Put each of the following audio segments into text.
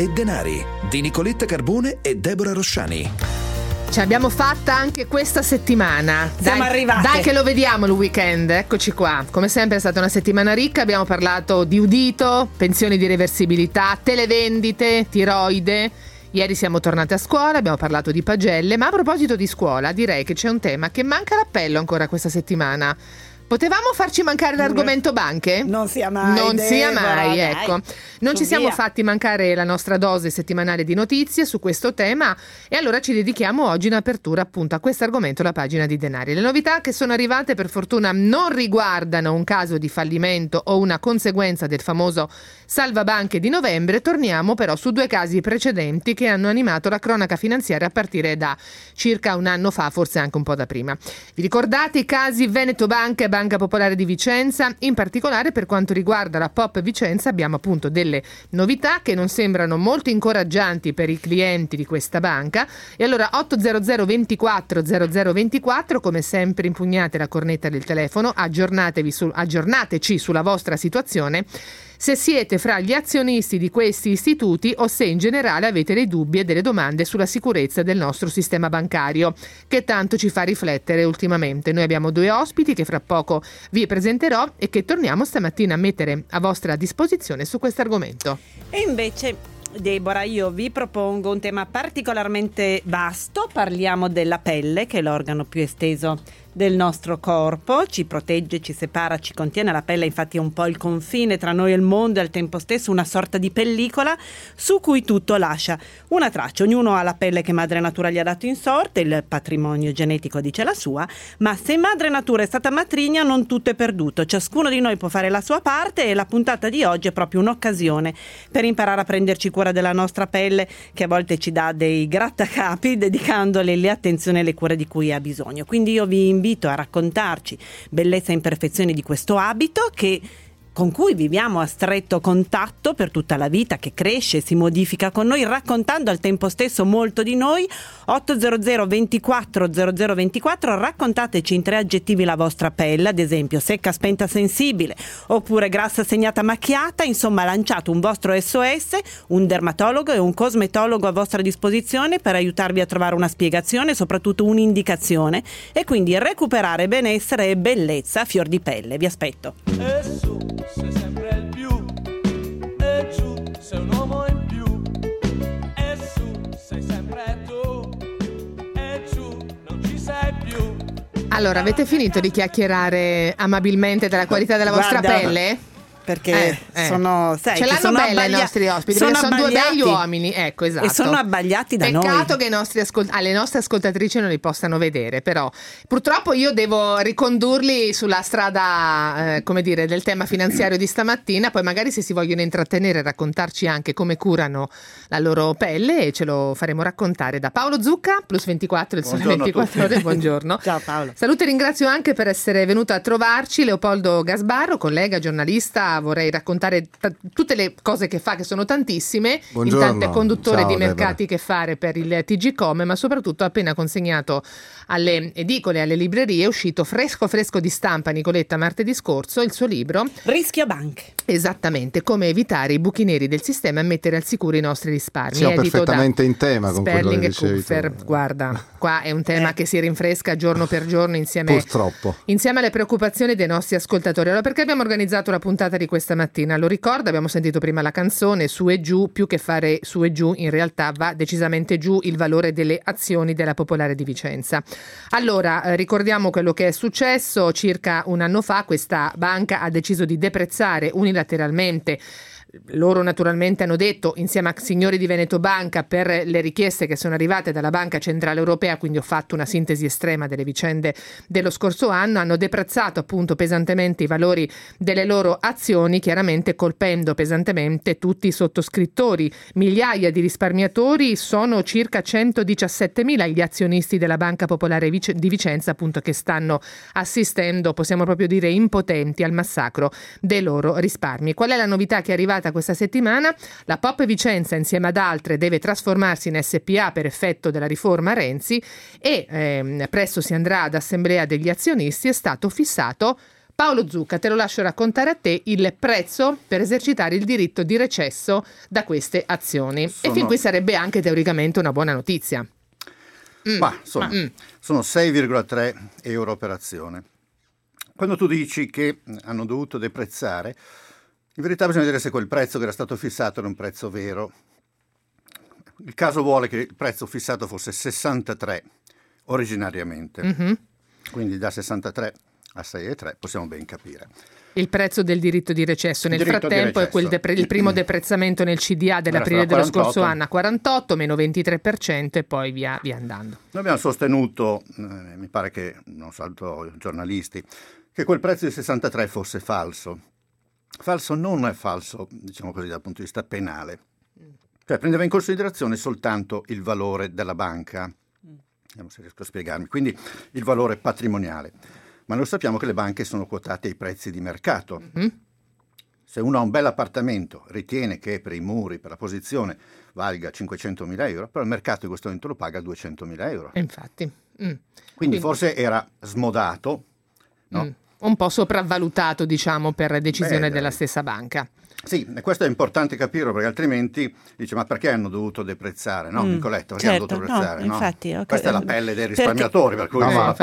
e denari di Nicoletta Carbone e Deborah Rosciani. Ce l'abbiamo fatta anche questa settimana. Siamo arrivate. Dai che lo vediamo il weekend, eccoci qua. Come sempre è stata una settimana ricca, abbiamo parlato di udito, pensioni di reversibilità, televendite, tiroide. Ieri siamo tornati a scuola, abbiamo parlato di pagelle, ma a proposito di scuola direi che c'è un tema che manca l'appello ancora questa settimana. Potevamo farci mancare l'argomento banche? Non sia mai. Non sia mai, dai. ecco. Non ci siamo fatti mancare la nostra dose settimanale di notizie su questo tema e allora ci dedichiamo oggi in apertura appunto a questo argomento, la pagina di denari. Le novità che sono arrivate per fortuna non riguardano un caso di fallimento o una conseguenza del famoso salvabanche di novembre, torniamo però su due casi precedenti che hanno animato la cronaca finanziaria a partire da circa un anno fa, forse anche un po' da prima. Vi ricordate i casi Veneto Banca e Banca Popolare di Vicenza? In particolare per quanto riguarda la POP Vicenza abbiamo appunto delle novità che non sembrano molto incoraggianti per i clienti di questa banca e allora 800 24 0024, come sempre impugnate la cornetta del telefono, aggiornateci sulla vostra situazione, se siete fra gli azionisti di questi istituti o se in generale avete dei dubbi e delle domande sulla sicurezza del nostro sistema bancario, che tanto ci fa riflettere ultimamente. Noi abbiamo due ospiti che fra poco vi presenterò e che torniamo stamattina a mettere a vostra disposizione su questo argomento. E invece, Deborah, io vi propongo un tema particolarmente vasto. Parliamo della pelle, che è l'organo più esteso del nostro corpo, ci protegge, ci separa, ci contiene. La pelle infatti è un po' il confine tra noi e il mondo e al tempo stesso una sorta di pellicola su cui tutto lascia una traccia. Ognuno ha la pelle che madre natura gli ha dato in sorte, il patrimonio genetico dice la sua, ma se madre natura è stata matrigna non tutto è perduto, ciascuno di noi può fare la sua parte e la puntata di oggi è proprio un'occasione per imparare a prenderci cura della nostra pelle, che a volte ci dà dei grattacapi, dedicandole le attenzioni e le cure di cui ha bisogno. Quindi io vi invito a raccontarci bellezza e imperfezioni di questo abito con cui viviamo a stretto contatto per tutta la vita, che cresce, si modifica con noi, raccontando al tempo stesso molto di noi. 800 24 0024, raccontateci in 3 aggettivi la vostra pelle, ad esempio secca, spenta, sensibile, oppure grassa, segnata, macchiata. Insomma, lanciate un vostro SOS, un dermatologo e un cosmetologo a vostra disposizione per aiutarvi a trovare una spiegazione, soprattutto un'indicazione, e quindi recuperare benessere e bellezza a fior di pelle. Vi aspetto. Sei sempre il più, e giù sei un uomo in più, e su sei sempre tu, e giù non ci sei più. Allora, avete finito di chiacchierare amabilmente della qualità della vostra pelle? Perché sono, sai, ce l'hanno bella i nostri ospiti, perché sono due belli uomini, ecco, esatto. E sono abbagliati da noi. Peccato che le nostre ascoltatrici non li possano vedere, però purtroppo io devo ricondurli sulla strada, come dire, del tema finanziario di stamattina. Poi magari se si vogliono intrattenere, raccontarci anche come curano la loro pelle, e ce lo faremo raccontare da Paolo Zucca, Plus 24 del Sole 24 Ore. Buongiorno. Ciao Paolo. Saluto e ringrazio anche per essere venuto a trovarci Leopoldo Gasbarro, collega, giornalista. Vorrei raccontare tutte le cose che fa, che sono tantissime. Buongiorno. Intanto è conduttore Ciao, di Deborah. mercati che fare per il TG Com, ma soprattutto ha appena consegnato alle edicole e alle librerie, è uscito fresco di stampa, Nicoletta, martedì scorso, il suo libro Rischio banche. Esattamente, come evitare i buchi neri del sistema e mettere al sicuro i nostri risparmi. Siamo edito perfettamente in tema con quello Sperling che e dicevi Kupfer. tu. Guarda, qua è un tema che si rinfresca giorno per giorno Purtroppo. insieme alle preoccupazioni dei nostri ascoltatori. Allora, perché abbiamo organizzato la puntata di questa mattina? Lo ricordo, abbiamo sentito prima la canzone su e giù. Più che fare su e giù, in realtà va decisamente giù il valore delle azioni della Popolare di Vicenza. Allora, ricordiamo quello che è successo circa un anno fa. Questa banca ha deciso di deprezzare unilateralmente Loro naturalmente hanno detto, insieme a signori di Veneto Banca, per le richieste che sono arrivate dalla Banca Centrale Europea, quindi ho fatto una sintesi estrema delle vicende dello scorso anno, hanno deprezzato appunto pesantemente i valori delle loro azioni, chiaramente colpendo pesantemente tutti i sottoscrittori. Migliaia di risparmiatori, sono circa 117.000 gli azionisti della Banca Popolare di Vicenza, appunto, che stanno assistendo, possiamo proprio dire impotenti, al massacro dei loro risparmi. Qual è la novità che è arrivata questa settimana? La POP Vicenza, insieme ad altre, deve trasformarsi in SPA per effetto della riforma Renzi e presto si andrà ad assemblea degli azionisti. È stato fissato Paolo Zucca, te lo lascio raccontare a te il prezzo per esercitare il diritto di recesso da queste azioni. E fin qui sarebbe anche teoricamente una buona notizia. Sono 6,3 euro per azione. Quando tu dici che hanno dovuto deprezzare, in verità bisogna vedere se quel prezzo che era stato fissato era un prezzo vero. Il caso vuole che il prezzo fissato fosse 63 originariamente. Quindi da 63 a 6,3 possiamo ben capire. Il prezzo del diritto di recesso nel frattempo è il primo deprezzamento nel CDA dell'aprile dello scorso anno a 48, meno 23% e poi via andando. Noi abbiamo sostenuto, mi pare che non soltanto giornalisti, che quel prezzo di 63 fosse falso. Falso non è falso, diciamo così, dal punto di vista penale. Cioè prendeva in considerazione soltanto il valore della banca. Vediamo se riesco a spiegarmi. Quindi il valore patrimoniale. Ma noi sappiamo che le banche sono quotate ai prezzi di mercato. Se uno ha un bel appartamento, ritiene che per i muri, per la posizione, valga 500.000 euro, però il mercato in questo momento lo paga 200.000 euro. Infatti. Quindi forse era smodato, no? Un po' sopravvalutato, diciamo, per decisione della stessa banca. Sì, e questo è importante capirlo, perché altrimenti dice ma perché hanno dovuto deprezzare, no Nicoletto? Perché hanno dovuto deprezzare, no? Infatti, questa è la pelle dei risparmiatori, per cui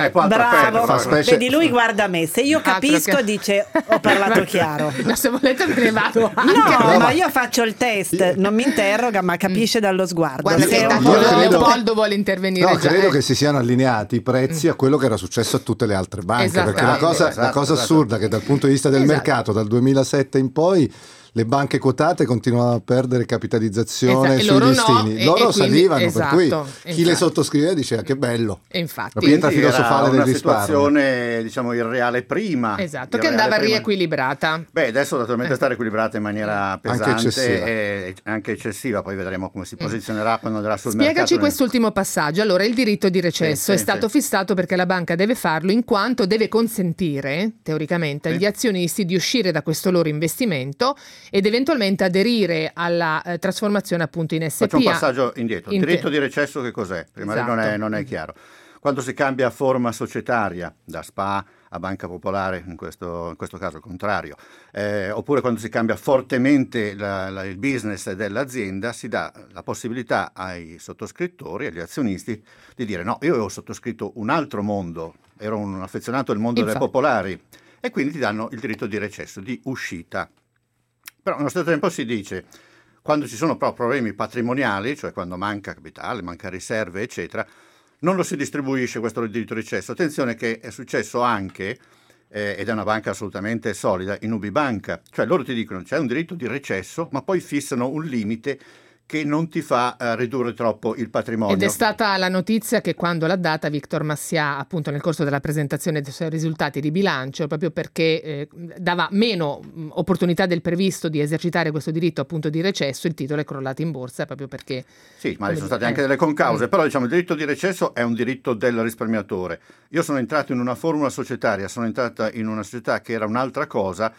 bravo, vedi lui guarda me, se io capisco dice ho parlato chiaro. Se volete me ne vado anche. No, ma io faccio il test, non mi interroga ma capisce dallo sguardo. Guarda che Leopoldo vuole intervenire. No, credo che si siano allineati i prezzi a quello che era successo a tutte le altre banche, perché la cosa assurda è che dal punto di vista del mercato dal 2007 in poi le banche quotate continuavano a perdere capitalizzazione sui listini. Loro salivano, per cui chi le sottoscriveva diceva che bello. E infatti la pietra filosofale del risparmio. Situazione, diciamo, irreale prima. Esatto, che andava riequilibrata. Adesso naturalmente sta riequilibrata in maniera pesante e anche eccessiva. Poi vedremo come si posizionerà quando andrà sul mercato. Spiegaci quest'ultimo passaggio. Allora, il diritto di recesso è stato fissato perché la banca deve farlo in quanto deve consentire, teoricamente, agli azionisti di uscire da questo loro investimento ed eventualmente aderire alla trasformazione appunto in SPA. Faccio un passaggio indietro. Il diritto di recesso che cos'è? Prima non è chiaro. Quando si cambia forma societaria da SPA a Banca Popolare, in questo caso il contrario, oppure quando si cambia fortemente il business dell'azienda, si dà la possibilità ai sottoscrittori, agli azionisti, di dire no, io avevo sottoscritto un altro mondo, ero un affezionato al mondo delle popolari, e quindi ti danno il diritto di recesso, di uscita. Però allo stesso tempo si dice, quando ci sono problemi patrimoniali, cioè quando manca capitale, manca riserve, eccetera, non lo si distribuisce questo diritto di recesso. Attenzione che è successo anche, ed è una banca assolutamente solida, in Ubibanca. Cioè loro ti dicono c'è un diritto di recesso, ma poi fissano un limite che non ti fa ridurre troppo il patrimonio. Ed è stata la notizia che quando l'ha data Victor Massià, appunto nel corso della presentazione dei suoi risultati di bilancio, proprio perché dava meno opportunità del previsto di esercitare questo diritto appunto di recesso, il titolo è crollato in borsa proprio perché... Sì, ma ci sono state anche delle concause, però diciamo il diritto di recesso è un diritto del risparmiatore. Io sono entrato in una formula societaria, sono entrata in una società che era un'altra cosa,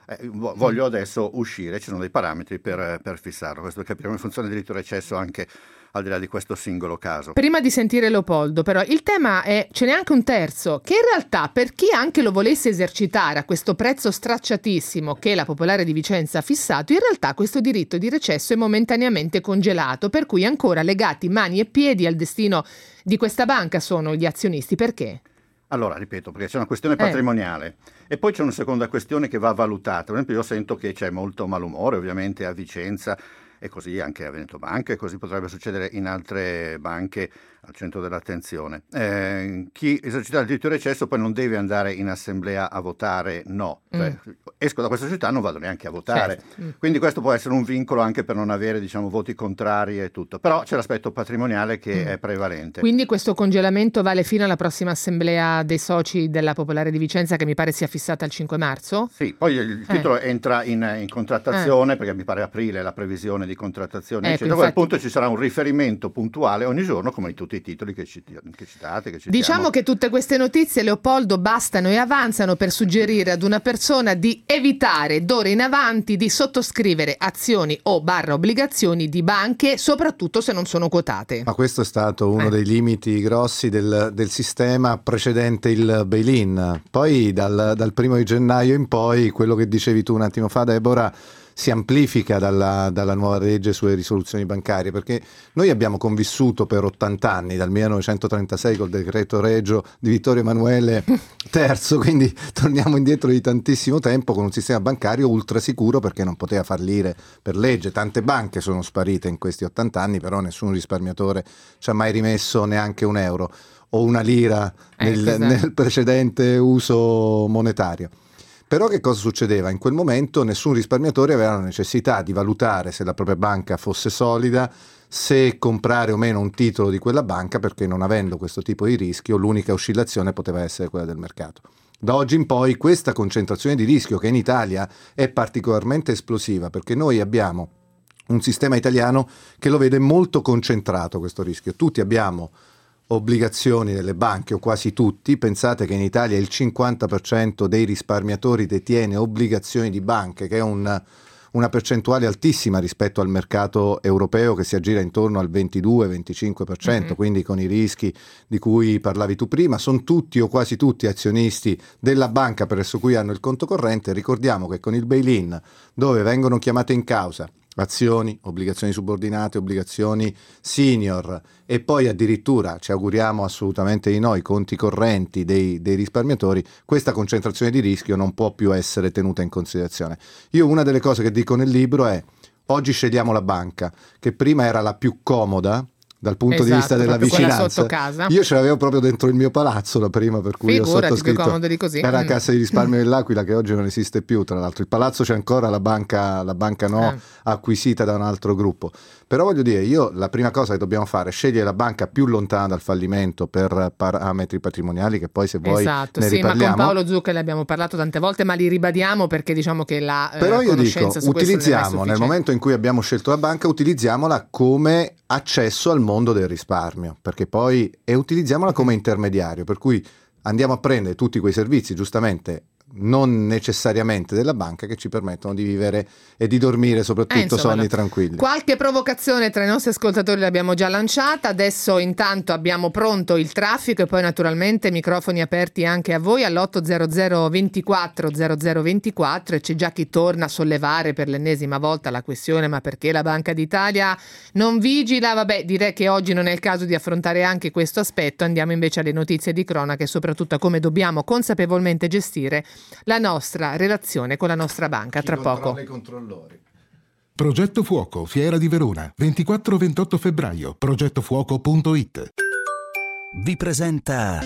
voglio adesso uscire, ci sono dei parametri per fissarlo. Questo per capire come funziona il diritto di recesso anche al di là di questo singolo caso. Prima di sentire Leopoldo, però, il tema è, ce n'è anche un terzo, che in realtà per chi anche lo volesse esercitare a questo prezzo stracciatissimo che la Popolare di Vicenza ha fissato, in realtà questo diritto di recesso è momentaneamente congelato, per cui ancora legati mani e piedi al destino di questa banca sono gli azionisti. Perché? Allora, ripeto, perché c'è una questione patrimoniale e poi c'è una seconda questione che va valutata. Per esempio io sento che c'è molto malumore ovviamente a Vicenza e così anche a Veneto Banca e così potrebbe succedere in altre banche al centro dell'attenzione. Chi esercita il diritto di recesso poi non deve andare in assemblea a votare no. Cioè, esco da questa società, non vado neanche a votare. Quindi questo può essere un vincolo anche per non avere, diciamo, voti contrari e tutto. Però c'è l'aspetto patrimoniale che è prevalente. Quindi questo congelamento vale fino alla prossima assemblea dei soci della Popolare di Vicenza, che mi pare sia fissata il 5 marzo? Sì, poi il titolo entra in contrattazione, perché mi pare aprile la previsione di contrattazione, eccetera. A quel punto ci sarà un riferimento puntuale ogni giorno, come in tutti tutti i titoli che citate, che citiamo. Diciamo che tutte queste notizie, Leopoldo, bastano e avanzano per suggerire ad una persona di evitare d'ora in avanti di sottoscrivere azioni o obbligazioni di banche, soprattutto se non sono quotate. Ma questo è stato uno dei limiti grossi del sistema precedente il bail-in. Poi dal 1° di gennaio in poi, quello che dicevi tu un attimo fa, Deborah, si amplifica dalla nuova legge sulle risoluzioni bancarie, perché noi abbiamo convissuto per 80 anni, dal 1936 col decreto regio di Vittorio Emanuele III, quindi torniamo indietro di tantissimo tempo con un sistema bancario ultra sicuro, perché non poteva fallire per legge. Tante banche sono sparite in questi 80 anni, però nessun risparmiatore ci ha mai rimesso neanche un euro o una lira nel precedente uso monetario. Però che cosa succedeva? In quel momento nessun risparmiatore aveva la necessità di valutare se la propria banca fosse solida, se comprare o meno un titolo di quella banca, perché non avendo questo tipo di rischio l'unica oscillazione poteva essere quella del mercato. Da oggi in poi questa concentrazione di rischio, che in Italia è particolarmente esplosiva, perché noi abbiamo un sistema italiano che lo vede molto concentrato questo rischio. Tutti abbiamo obbligazioni delle banche, o quasi tutti. Pensate che in Italia il 50% dei risparmiatori detiene obbligazioni di banche, che è una percentuale altissima rispetto al mercato europeo, che si aggira intorno al 22-25%, quindi con i rischi di cui parlavi tu prima. Sono tutti o quasi tutti azionisti della banca presso cui hanno il conto corrente. Ricordiamo che con il bail-in, dove vengono chiamate in causa azioni, obbligazioni subordinate, obbligazioni senior e poi addirittura, ci auguriamo assolutamente di noi, conti correnti dei risparmiatori, questa concentrazione di rischio non può più essere tenuta in considerazione. Io una delle cose che dico nel libro è: oggi scegliamo la banca che prima era la più comoda dal punto di vista della vicinanza. Io ce l'avevo proprio dentro il mio palazzo la prima, per cui ho sottoscritto. Era la Cassa di risparmio dell'Aquila, che oggi non esiste più, tra l'altro. Il palazzo c'è ancora, la banca no, acquisita da un altro gruppo. Però voglio dire, io la prima cosa che dobbiamo fare è scegliere la banca più lontana dal fallimento per parametri patrimoniali, che poi se vuoi ne riparliamo. Ma con Paolo Zucca ne abbiamo parlato tante volte, ma li ribadiamo perché diciamo che la però io conoscenza dico, utilizziamo, nel momento in cui abbiamo scelto la banca, utilizziamola come accesso al mondo del risparmio, perché poi utilizziamola come intermediario, per cui andiamo a prendere tutti quei servizi, giustamente non necessariamente della banca, che ci permettono di vivere e di dormire soprattutto sonni tranquilli. Qualche provocazione tra i nostri ascoltatori l'abbiamo già lanciata, adesso intanto abbiamo pronto il traffico e poi naturalmente microfoni aperti anche a voi all'800 24 0024, e c'è già chi torna a sollevare per l'ennesima volta la questione: ma perché la Banca d'Italia non vigila? Vabbè, direi che oggi non è il caso di affrontare anche questo aspetto. Andiamo invece alle notizie di cronaca e soprattutto a come dobbiamo consapevolmente gestire la nostra relazione con la nostra banca. Tra poco. Progetto Fuoco, Fiera di Verona, 24-28 febbraio, progettofuoco.it. Vi presenta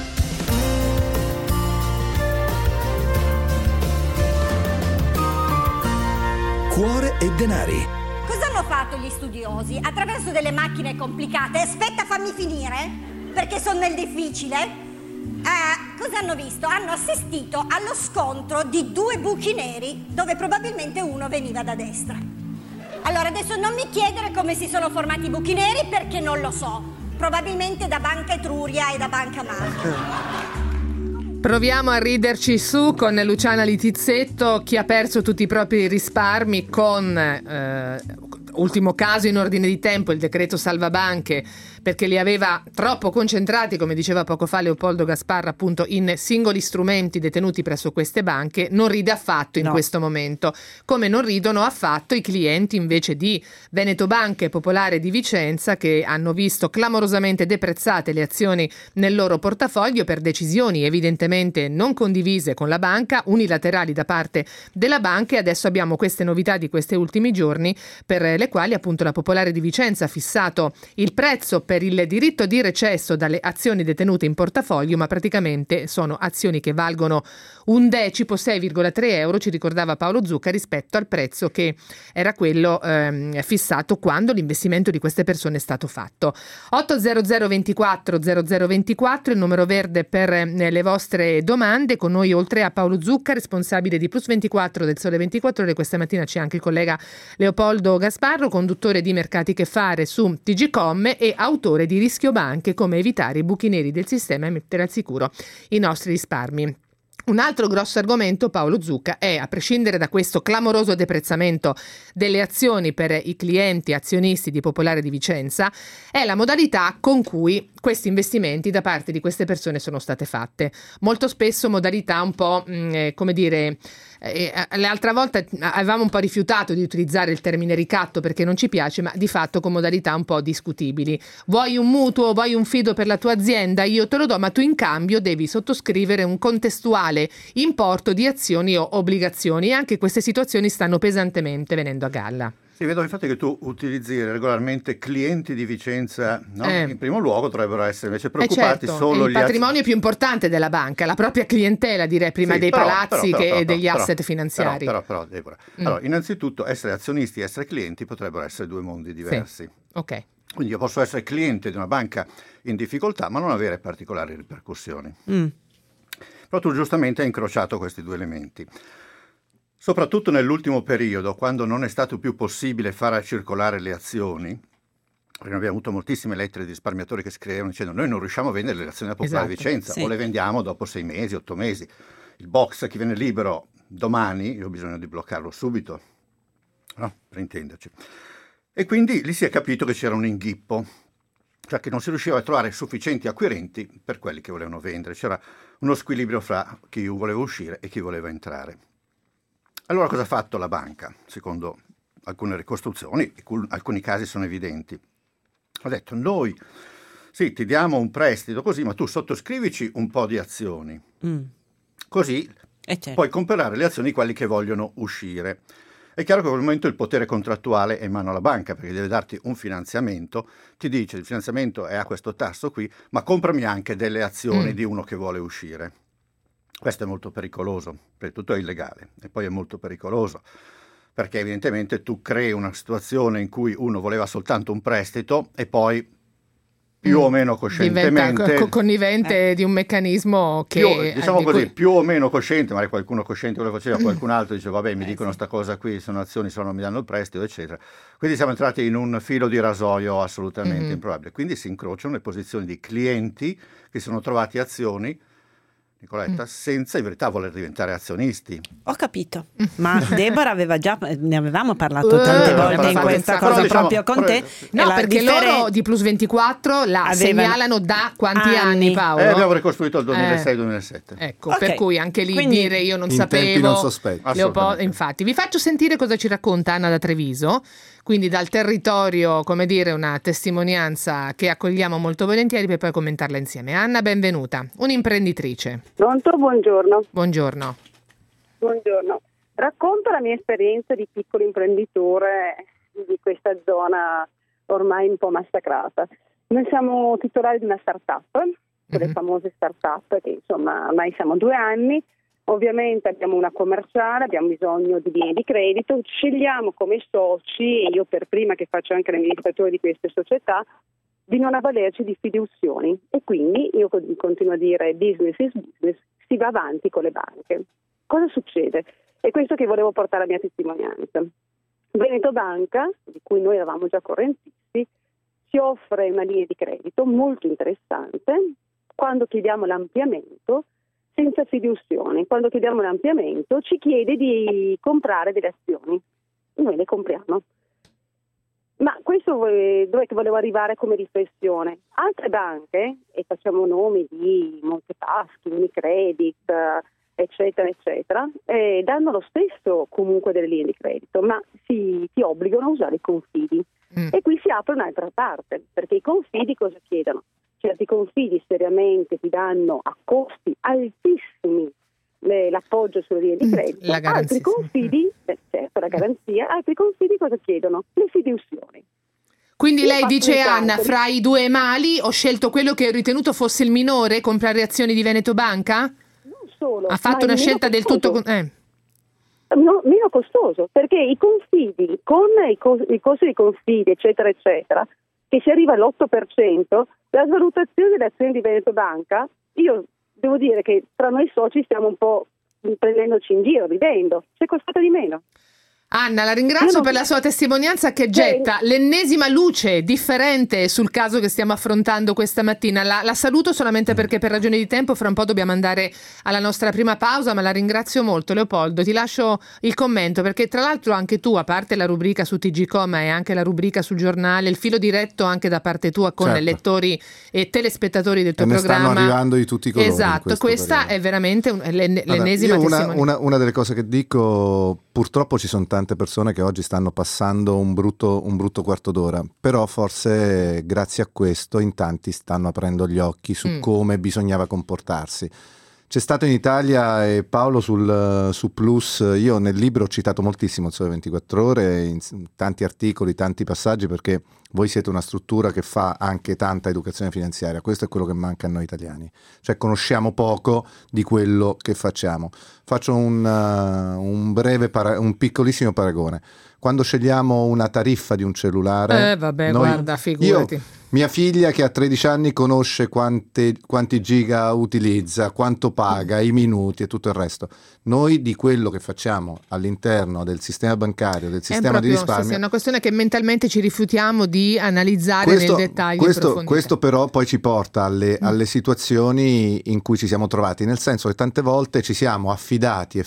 Cuore e Denari. Cosa hanno fatto gli studiosi? Attraverso delle macchine complicate? Aspetta, fammi finire, perché sono nel difficile. Cosa hanno visto? Hanno assistito allo scontro di due buchi neri, dove probabilmente uno veniva da destra. Allora, adesso non mi chiedere come si sono formati i buchi neri, perché non lo so. Probabilmente da Banca Etruria e da Banca Marche. Proviamo a riderci su con Luciana Litizzetto, chi ha perso tutti i propri risparmi con ultimo caso in ordine di tempo, il decreto salvabanche, perché li aveva troppo concentrati, come diceva poco fa Leopoldo Gasparra, appunto in singoli strumenti detenuti presso queste banche, non ride affatto in questo momento, come non ridono affatto i clienti invece di Veneto Banca e Popolare di Vicenza, che hanno visto clamorosamente deprezzate le azioni nel loro portafoglio per decisioni evidentemente non condivise con la banca, unilaterali da parte della banca. E adesso abbiamo queste novità di questi ultimi giorni, per le quali appunto la Popolare di Vicenza ha fissato il prezzo per il diritto di recesso dalle azioni detenute in portafoglio, ma praticamente sono azioni che valgono un decimo, 6,3 euro, ci ricordava Paolo Zucca, rispetto al prezzo che era quello fissato quando l'investimento di queste persone è stato fatto. 800 24 0024, il numero verde per le vostre domande. Con noi, oltre a Paolo Zucca, responsabile di Plus 24 del Sole 24 Ore, questa mattina c'è anche il collega Leopoldo Gasparro, conduttore di Mercati che fare su TGcom e autore l'autore di Rischio Banche, come evitare i buchi neri del sistema e mettere al sicuro i nostri risparmi. Un altro grosso argomento, Paolo Zucca, è, a prescindere da questo clamoroso deprezzamento delle azioni per i clienti azionisti di Popolare di Vicenza, è la modalità con cui questi investimenti da parte di queste persone sono state fatte. Molto spesso modalità un po', come dire, l'altra volta avevamo un po' rifiutato di utilizzare il termine ricatto perché non ci piace, ma di fatto con modalità un po' discutibili. Vuoi un mutuo, vuoi un fido per la tua azienda? Io te lo do, ma tu in cambio devi sottoscrivere un contestuale importo di azioni o obbligazioni, e anche queste situazioni stanno pesantemente venendo a galla. Sì, vedo infatti che tu utilizzi regolarmente clienti di Vicenza, no? In primo luogo dovrebbero essere invece preoccupati solo il patrimonio più importante della banca, la propria clientela, direi, prima dei palazzi e degli asset finanziari. Però Deborah, allora, innanzitutto essere azionisti e essere clienti potrebbero essere due mondi diversi. Sì. Ok. Quindi io posso essere cliente di una banca in difficoltà ma non avere particolari ripercussioni. Però tu giustamente hai incrociato questi due elementi. Soprattutto nell'ultimo periodo, quando non è stato più possibile fare circolare le azioni, perché abbiamo avuto moltissime lettere di risparmiatori che scrivevano dicendo noi non riusciamo a vendere le azioni della Popolare di Vicenza, o le vendiamo dopo 6 mesi, 8 mesi. Il box che viene libero domani, io ho bisogno di bloccarlo subito, no? Per intenderci. E quindi lì si è capito che c'era un inghippo, cioè che non si riusciva a trovare sufficienti acquirenti per quelli che volevano vendere. C'era uno squilibrio fra chi voleva uscire e chi voleva entrare. Allora cosa ha fatto la banca? Secondo alcune ricostruzioni, alcuni casi sono evidenti. Ha detto noi sì, ti diamo un prestito così, ma tu sottoscrivici un po' di azioni. Così puoi comprare le azioni di quelli che vogliono uscire. È chiaro che in quel momento il potere contrattuale è in mano alla banca, perché deve darti un finanziamento, ti dice il finanziamento è a questo tasso qui, ma comprami anche delle azioni di uno che vuole uscire. Questo è molto pericoloso, perché tutto è illegale e poi è molto pericoloso, perché evidentemente tu crei una situazione in cui uno voleva soltanto un prestito e poi più o meno coscientemente diventa connivente di un meccanismo che diciamo così, più o meno cosciente, magari qualcuno cosciente lo faceva, qualcun altro dice vabbè mi dicono sta cosa qui, sono azioni, se no non mi danno il prestito eccetera, quindi siamo entrati in un filo di rasoio assolutamente improbabile, quindi si incrociano le posizioni di clienti che si sono trovati azioni, Nicoletta, senza in verità voler diventare azionisti. Ho capito, ma Deborah ne avevamo parlato tante volte in questa cosa proprio con te. No, perché loro di Plus 24 la segnalano da quanti anni, Paolo? Abbiamo ricostruito il 2006-2007. Ecco, per cui anche lì dire io non sapevo. Tempi non sospetti. Infatti, vi faccio sentire cosa ci racconta Anna da Treviso, quindi dal territorio, come dire, una testimonianza che accogliamo molto volentieri per poi commentarla insieme. Anna, benvenuta, un'imprenditrice. Pronto, buongiorno. Buongiorno. Buongiorno. Racconto la mia esperienza di piccolo imprenditore di questa zona ormai un po' massacrata. Noi siamo titolari di una start-up, delle famose start-up che insomma ormai siamo 2 anni. Ovviamente abbiamo una commerciale, abbiamo bisogno di linee di credito, scegliamo come soci, e io per prima che faccio anche l'amministratore di queste società, di non avvalerci di fiduzioni, e quindi io continuo a dire business is business, si va avanti con le banche. Cosa succede? È questo che volevo portare alla mia testimonianza. Veneto Banca, di cui noi eravamo già correntisti, ci offre una linea di credito molto interessante quando chiediamo l'ampliamento senza fiduzioni. Quando chiediamo l'ampliamento ci chiede di comprare delle azioni, noi le compriamo. Ma questo dove volevo arrivare come riflessione? Altre banche, e facciamo nomi di Montepaschi, Unicredit, eccetera, eccetera, danno lo stesso comunque delle linee di credito, ma ti obbligano a usare i confidi. E qui si apre un'altra parte, perché i confidi cosa chiedono? Certi confidi seriamente ti danno a costi altissimi l'appoggio sulle linee di credito, altri confidi, certo la garanzia, altri confidi cosa chiedono? Le fiduzioni. Quindi lei dice, Anna, fra i due mali ho scelto quello che ho ritenuto fosse il minore, comprare azioni di Veneto Banca? Non solo. Ha fatto una scelta del tutto... meno costoso, perché i confidi, con i costi dei confidi, eccetera, eccetera, che si arriva all'8%, la svalutazione delle azioni di Veneto Banca, io devo dire che tra noi soci stiamo un po' prendendoci in giro, ridendo, c'è costata di meno. Anna, la ringrazio per la sua testimonianza che getta l'ennesima luce differente sul caso che stiamo affrontando questa mattina. La saluto solamente perché per ragioni di tempo fra un po' dobbiamo andare alla nostra prima pausa, ma la ringrazio molto. Leopoldo, ti lascio il commento perché tra l'altro anche tu, a parte la rubrica su TGcom e anche la rubrica sul giornale, il filo diretto anche da parte tua con lettori e telespettatori del tuo programma. Stanno arrivando di tutti i colori. Esatto, questa è veramente l'ennesima testimonianza. Una delle cose che dico, purtroppo ci sono tante persone che oggi stanno passando un brutto quarto d'ora, però forse grazie a questo in tanti stanno aprendo gli occhi su come bisognava comportarsi. C'è stato in Italia, e Paolo su Plus, io nel libro ho citato moltissimo il Sole 24 Ore, in tanti articoli, tanti passaggi, perché voi siete una struttura che fa anche tanta educazione finanziaria. Questo è quello che manca a noi italiani, cioè conosciamo poco di quello che facciamo. Faccio un piccolissimo paragone. Quando scegliamo una tariffa di un cellulare, guarda, figurati. Mia figlia che ha 13 anni conosce quanti giga utilizza, quanto paga, i minuti e tutto il resto. Noi di quello che facciamo all'interno del sistema bancario, del sistema di risparmio... Sì, è una questione che mentalmente ci rifiutiamo di analizzare nel dettaglio. Questo però poi ci porta alle situazioni in cui ci siamo trovati, nel senso che tante volte ci siamo affidati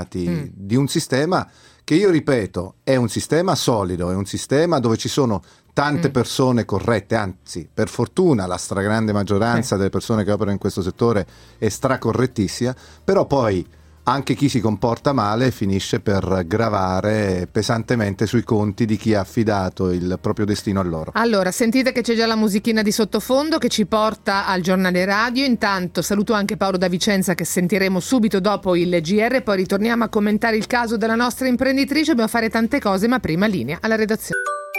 di un sistema che, io ripeto, è un sistema solido, è un sistema dove ci sono tante persone corrette, anzi per fortuna la stragrande maggioranza delle persone che operano in questo settore è stracorrettissima, però poi anche chi si comporta male finisce per gravare pesantemente sui conti di chi ha affidato il proprio destino a loro. Allora, sentite che c'è già la musichina di sottofondo che ci porta al giornale radio. Intanto saluto anche Paolo da Vicenza, che sentiremo subito dopo il GR, poi ritorniamo a commentare il caso della nostra imprenditrice. Dobbiamo fare tante cose, ma prima linea alla redazione.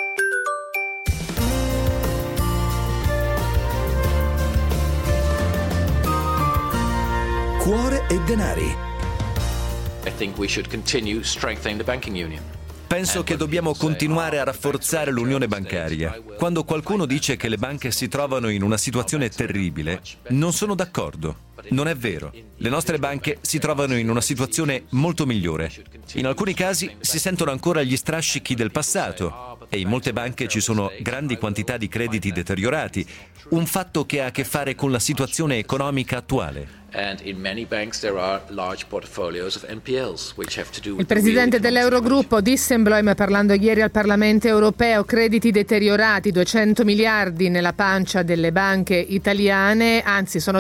Cuore e denari. Penso che dobbiamo continuare a rafforzare l'unione bancaria. Quando qualcuno dice che le banche si trovano in una situazione terribile, non sono d'accordo. Non è vero. Le nostre banche si trovano in una situazione molto migliore. In alcuni casi si sentono ancora gli strascichi del passato e in molte banche ci sono grandi quantità di crediti deteriorati, un fatto che ha a che fare con la situazione economica attuale. Il presidente dell'Eurogruppo Dijsselbloem, parlando ieri al Parlamento europeo, crediti deteriorati, 200 miliardi nella pancia delle banche italiane, anzi sono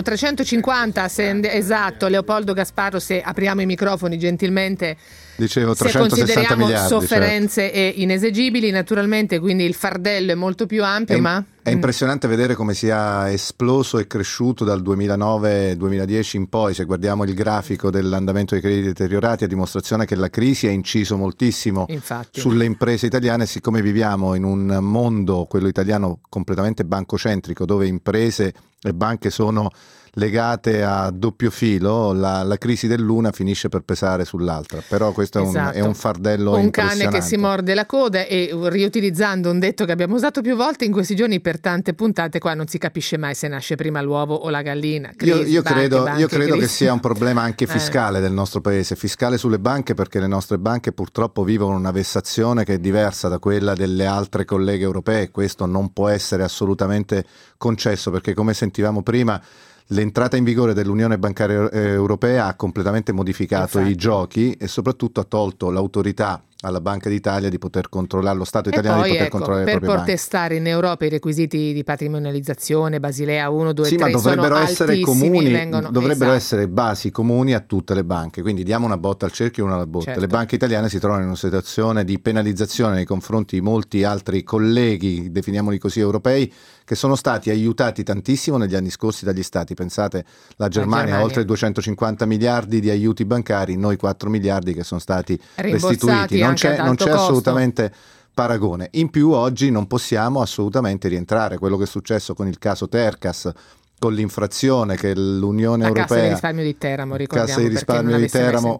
350 esatto. Leopoldo Gasparro, se apriamo i microfoni gentilmente. Dicevo 360 se consideriamo miliardi, sofferenze e inesigibili, naturalmente, quindi il fardello è molto più ampio, è impressionante vedere come sia esploso e cresciuto dal 2009-2010 in poi. Se guardiamo il grafico dell'andamento dei crediti deteriorati, a dimostrazione che la crisi ha inciso moltissimo sulle imprese italiane. Siccome viviamo in un mondo, quello italiano, completamente bancocentrico, dove imprese e banche sono legate a doppio filo, la crisi dell'una finisce per pesare sull'altra, però questo è un fardello impressionante. Un cane che si morde la coda, e riutilizzando un detto che abbiamo usato più volte in questi giorni per tante puntate, qua non si capisce mai se nasce prima l'uovo o la gallina. Io credo che sia un problema anche fiscale del nostro paese, fiscale sulle banche, perché le nostre banche purtroppo vivono una vessazione che è diversa da quella delle altre colleghe europee. Questo non può essere assolutamente concesso, perché come sentivamo prima, l'entrata in vigore dell'Unione Bancaria Europea ha completamente modificato i giochi e soprattutto ha tolto l'autorità alla Banca d'Italia di poter controllare, lo Stato italiano di poter controllare le proprie banche. Per testare in Europa i requisiti di patrimonializzazione, Basilea 1, 2, 3 ma dovrebbero essere comuni, dovrebbero esatto. essere basi comuni a tutte le banche, quindi diamo una botta al cerchio e una alla botta. Certo. Le banche italiane si trovano in una situazione di penalizzazione nei confronti di molti altri colleghi, definiamoli così, europei, che sono stati aiutati tantissimo negli anni scorsi dagli stati. Pensate, la Germania ha oltre 250 miliardi di aiuti bancari, noi 4 miliardi che sono stati restituiti. Non c'è assolutamente paragone. In più oggi non possiamo assolutamente rientrare. Quello che è successo con il caso Tercas, con l'infrazione che l'Unione Europea... Cassa di risparmio di Teramo, ricordiamo, Cassa di risparmio di Teramo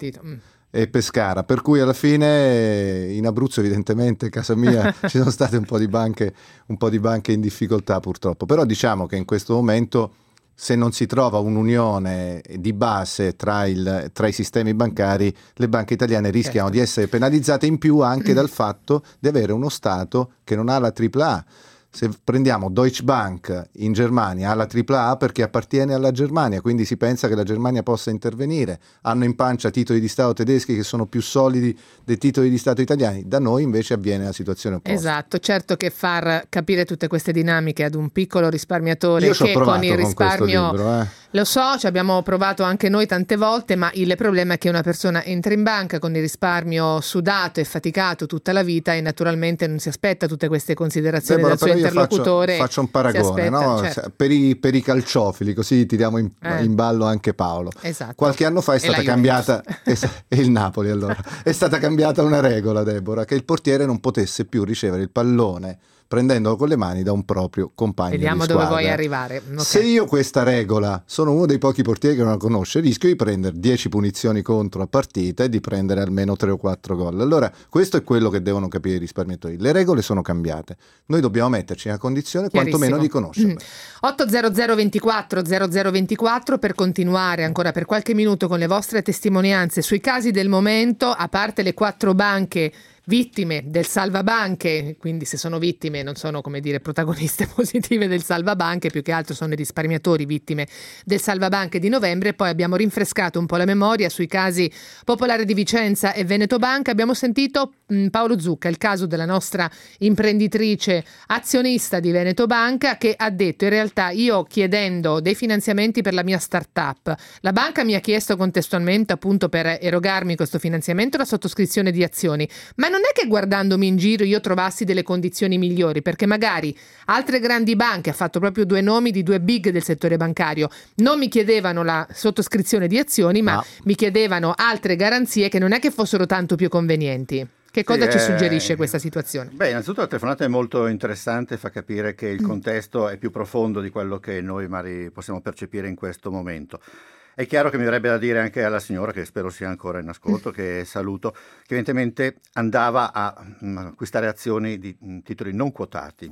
e Pescara, per cui alla fine in Abruzzo, evidentemente, casa mia, ci sono state un po' di banche in difficoltà purtroppo, però diciamo che in questo momento se non si trova un'unione di base tra i sistemi bancari, le banche italiane rischiano di essere penalizzate, in più anche dal fatto di avere uno Stato che non ha la AAA. Se prendiamo Deutsche Bank in Germania, ha la AAA perché appartiene alla Germania, quindi si pensa che la Germania possa intervenire. Hanno in pancia titoli di Stato tedeschi che sono più solidi dei titoli di Stato italiani. Da noi invece avviene la situazione opposta. Esatto, certo che far capire tutte queste dinamiche ad un piccolo risparmiatore che con il risparmio... Con questo libro, Lo so, ci abbiamo provato anche noi tante volte, ma il problema è che una persona entra in banca con il risparmio sudato e faticato tutta la vita e naturalmente non si aspetta tutte queste considerazioni dal suo interlocutore. Faccio un paragone, no? Certo. Per i calciofili, così tiriamo in ballo anche Paolo. Esatto. Qualche anno fa è stata cambiata, e il Napoli allora, è stata cambiata una regola, Deborah, che il portiere non potesse più ricevere il pallone prendendolo con le mani da un proprio compagno Vediamo di squadra. dove vuoi arrivare. Okay. Se io questa regola sono uno dei pochi portieri che non la conosce, rischio di prendere 10 punizioni contro a partita e di prendere almeno 3 o 4 gol. Allora questo è quello che devono capire i risparmiatori. Le regole sono cambiate, noi dobbiamo metterci nella condizione quantomeno di conoscerle. 800 24 0024 per continuare ancora per qualche minuto con le vostre testimonianze sui casi del momento, a parte le 4 banche vittime del salvabanche, quindi se sono vittime non sono, come dire, protagoniste positive del salvabanche, più che altro sono i risparmiatori vittime del salvabanche di novembre. Poi abbiamo rinfrescato un po' la memoria sui casi Popolare di Vicenza e Veneto Banca. Abbiamo sentito Paolo Zucca, il caso della nostra imprenditrice azionista di Veneto Banca, che ha detto: in realtà io, chiedendo dei finanziamenti per la mia startup, la banca mi ha chiesto contestualmente, appunto, per erogarmi questo finanziamento, la sottoscrizione di azioni, ma non è che guardandomi in giro io trovassi delle condizioni migliori, perché magari altre grandi banche, ha fatto proprio 2 nomi di 2 big del settore bancario, non mi chiedevano la sottoscrizione di azioni, ma mi chiedevano altre garanzie che non è che fossero tanto più convenienti. Che cosa ci suggerisce questa situazione? Beh, innanzitutto la telefonata è molto interessante, fa capire che il contesto è più profondo di quello che noi magari possiamo percepire in questo momento. È chiaro che mi verrebbe da dire anche alla signora, che spero sia ancora in ascolto, che saluto, che evidentemente andava a acquistare azioni di titoli non quotati.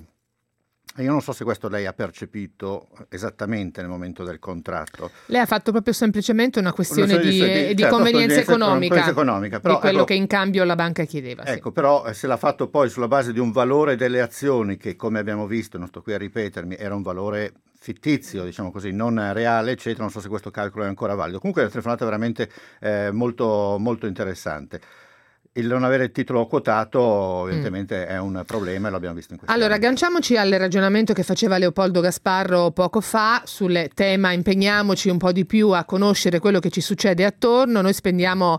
E io non so se questo lei ha percepito esattamente nel momento del contratto. Lei ha fatto proprio semplicemente una questione di convenienza economica, però, di quello che in cambio la banca chiedeva. Ecco, sì. Però se l'ha fatto poi sulla base di un valore delle azioni che, come abbiamo visto, non sto qui a ripetermi, era un valore fittizio, diciamo così, non reale, eccetera. Non so se questo calcolo è ancora valido. Comunque la telefonata è veramente molto, molto interessante. Il non avere il titolo quotato evidentemente è un problema e l'abbiamo visto in questo. Allora, agganciamoci al ragionamento che faceva Leopoldo Gasparro poco fa sul tema impegniamoci un po' di più a conoscere quello che ci succede attorno. Noi spendiamo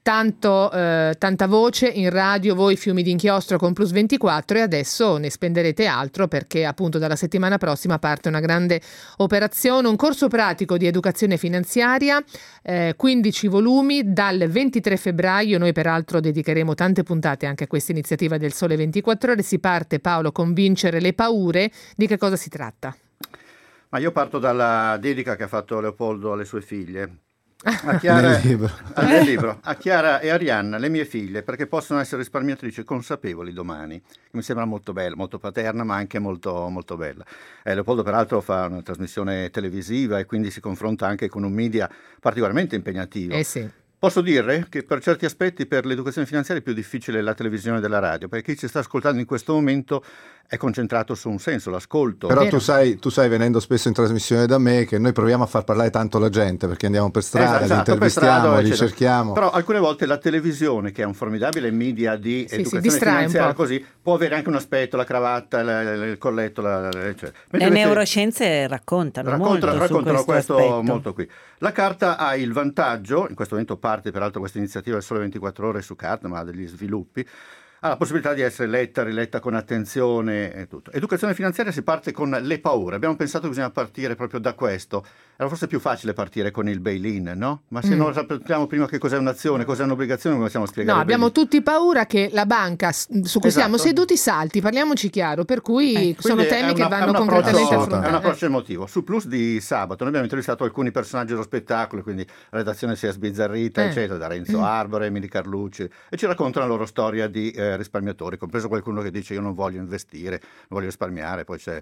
tanta voce in radio, voi Fiumi d'Inchiostro con Plus 24, e adesso ne spenderete altro perché appunto dalla settimana prossima parte una grande operazione, un corso pratico di educazione finanziaria, 15 volumi dal 23 febbraio. Noi peraltro dedicheremo tante puntate anche a questa iniziativa del Sole 24 Ore. Si parte, Paolo, con Vincere le paure. Di che cosa si tratta? Ma io parto dalla dedica che ha fatto Leopoldo alle sue figlie. A Chiara, nel libro, a Chiara e Arianna, le mie figlie, perché possono essere risparmiatrici consapevoli domani. Mi sembra molto bella, molto paterna, ma anche molto, molto bella. Leopoldo peraltro fa una trasmissione televisiva e quindi si confronta anche con un media particolarmente impegnativo. Sì. Posso dire che per certi aspetti per l'educazione finanziaria è più difficile la televisione della radio, perché chi ci sta ascoltando in questo momento è concentrato su un senso, l'ascolto. Però tu sai, venendo spesso in trasmissione da me, che noi proviamo a far parlare tanto la gente, perché andiamo per strada, li intervistiamo, li cerchiamo. Però alcune volte la televisione, che è un formidabile media di educazione finanziaria, così può avere anche un aspetto, la cravatta, il colletto, eccetera. Le neuroscienze raccontano questo aspetto. Molto qui. La carta ha il vantaggio, in questo momento parte peraltro questa iniziativa del Sole 24 Ore su carta, ma ha degli sviluppi, ha la possibilità di essere letta, riletta con attenzione e tutto. Educazione finanziaria si parte con le paure. Abbiamo pensato che bisogna partire proprio da questo. Era forse più facile partire con il bail-in, no? Ma se non sappiamo prima che cos'è un'azione, cos'è un'obbligazione, come possiamo spiegare? No, abbiamo tutti paura che la banca su cui siamo seduti salti, parliamoci chiaro, per cui sono temi che vanno concretamente affrontati. È un approccio emotivo. Su Plus di sabato noi abbiamo intervistato alcuni personaggi dello spettacolo, quindi la redazione si è sbizzarrita, eccetera, da Renzo Arbore, Emily Carlucci, e ci raccontano la loro storia di risparmiatori, compreso qualcuno che dice io non voglio investire, non voglio risparmiare, poi c'è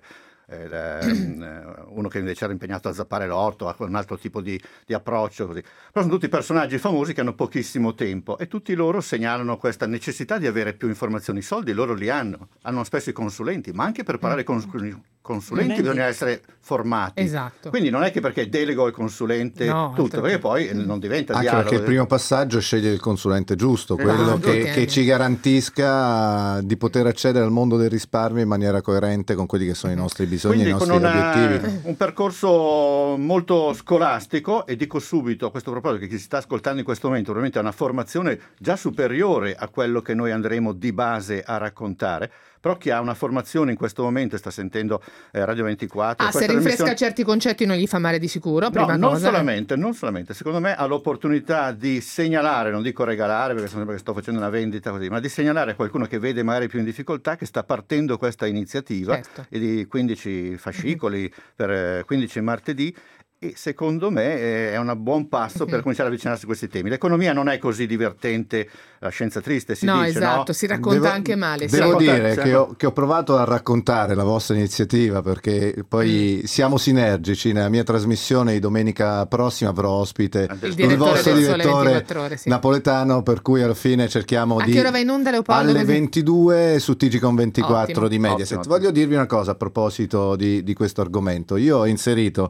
uno che invece era impegnato a zappare l'orto, ha un altro tipo di approccio, così. Però sono tutti personaggi famosi che hanno pochissimo tempo e tutti loro segnalano questa necessità di avere più informazioni. I soldi loro li hanno spesso i consulenti, ma anche per parlare con consulenti bisogna essere formati. Esatto. Quindi non è che perché delego al consulente tutto, perché poi non diventa anche dialogo. Perché il primo passaggio è scegliere il consulente giusto, quello che ci garantisca di poter accedere al mondo del risparmio in maniera coerente con quelli che sono i nostri bisogni e i nostri obiettivi. Un percorso molto scolastico, e dico subito a questo proposito che chi si sta ascoltando in questo momento probabilmente ha una formazione già superiore a quello che noi andremo di base a raccontare, però chi ha una formazione in questo momento e sta sentendo Radio 24... se rinfresca certi concetti non gli fa male di sicuro, prima non cosa. Non solamente, secondo me ha l'opportunità di segnalare, non dico regalare perché sembra che sto facendo una vendita così, ma di segnalare a qualcuno che vede magari più in difficoltà che sta partendo questa iniziativa e di 15 fascicoli per 15 martedì. E secondo me è un buon passo per cominciare a avvicinarsi a questi temi. L'economia non è così divertente, la scienza triste si dice, esatto, si racconta anche male. Devo dire che ho provato a raccontare la vostra iniziativa, perché poi siamo sinergici. Nella mia trasmissione di domenica prossima avrò ospite il vostro direttore napoletano, per cui alla fine cerchiamo che ora va in onda, Leopoldo? Alle 22 su TGcom 24 Ottimo. di Mediaset. Voglio dirvi una cosa a proposito di questo argomento. Io ho inserito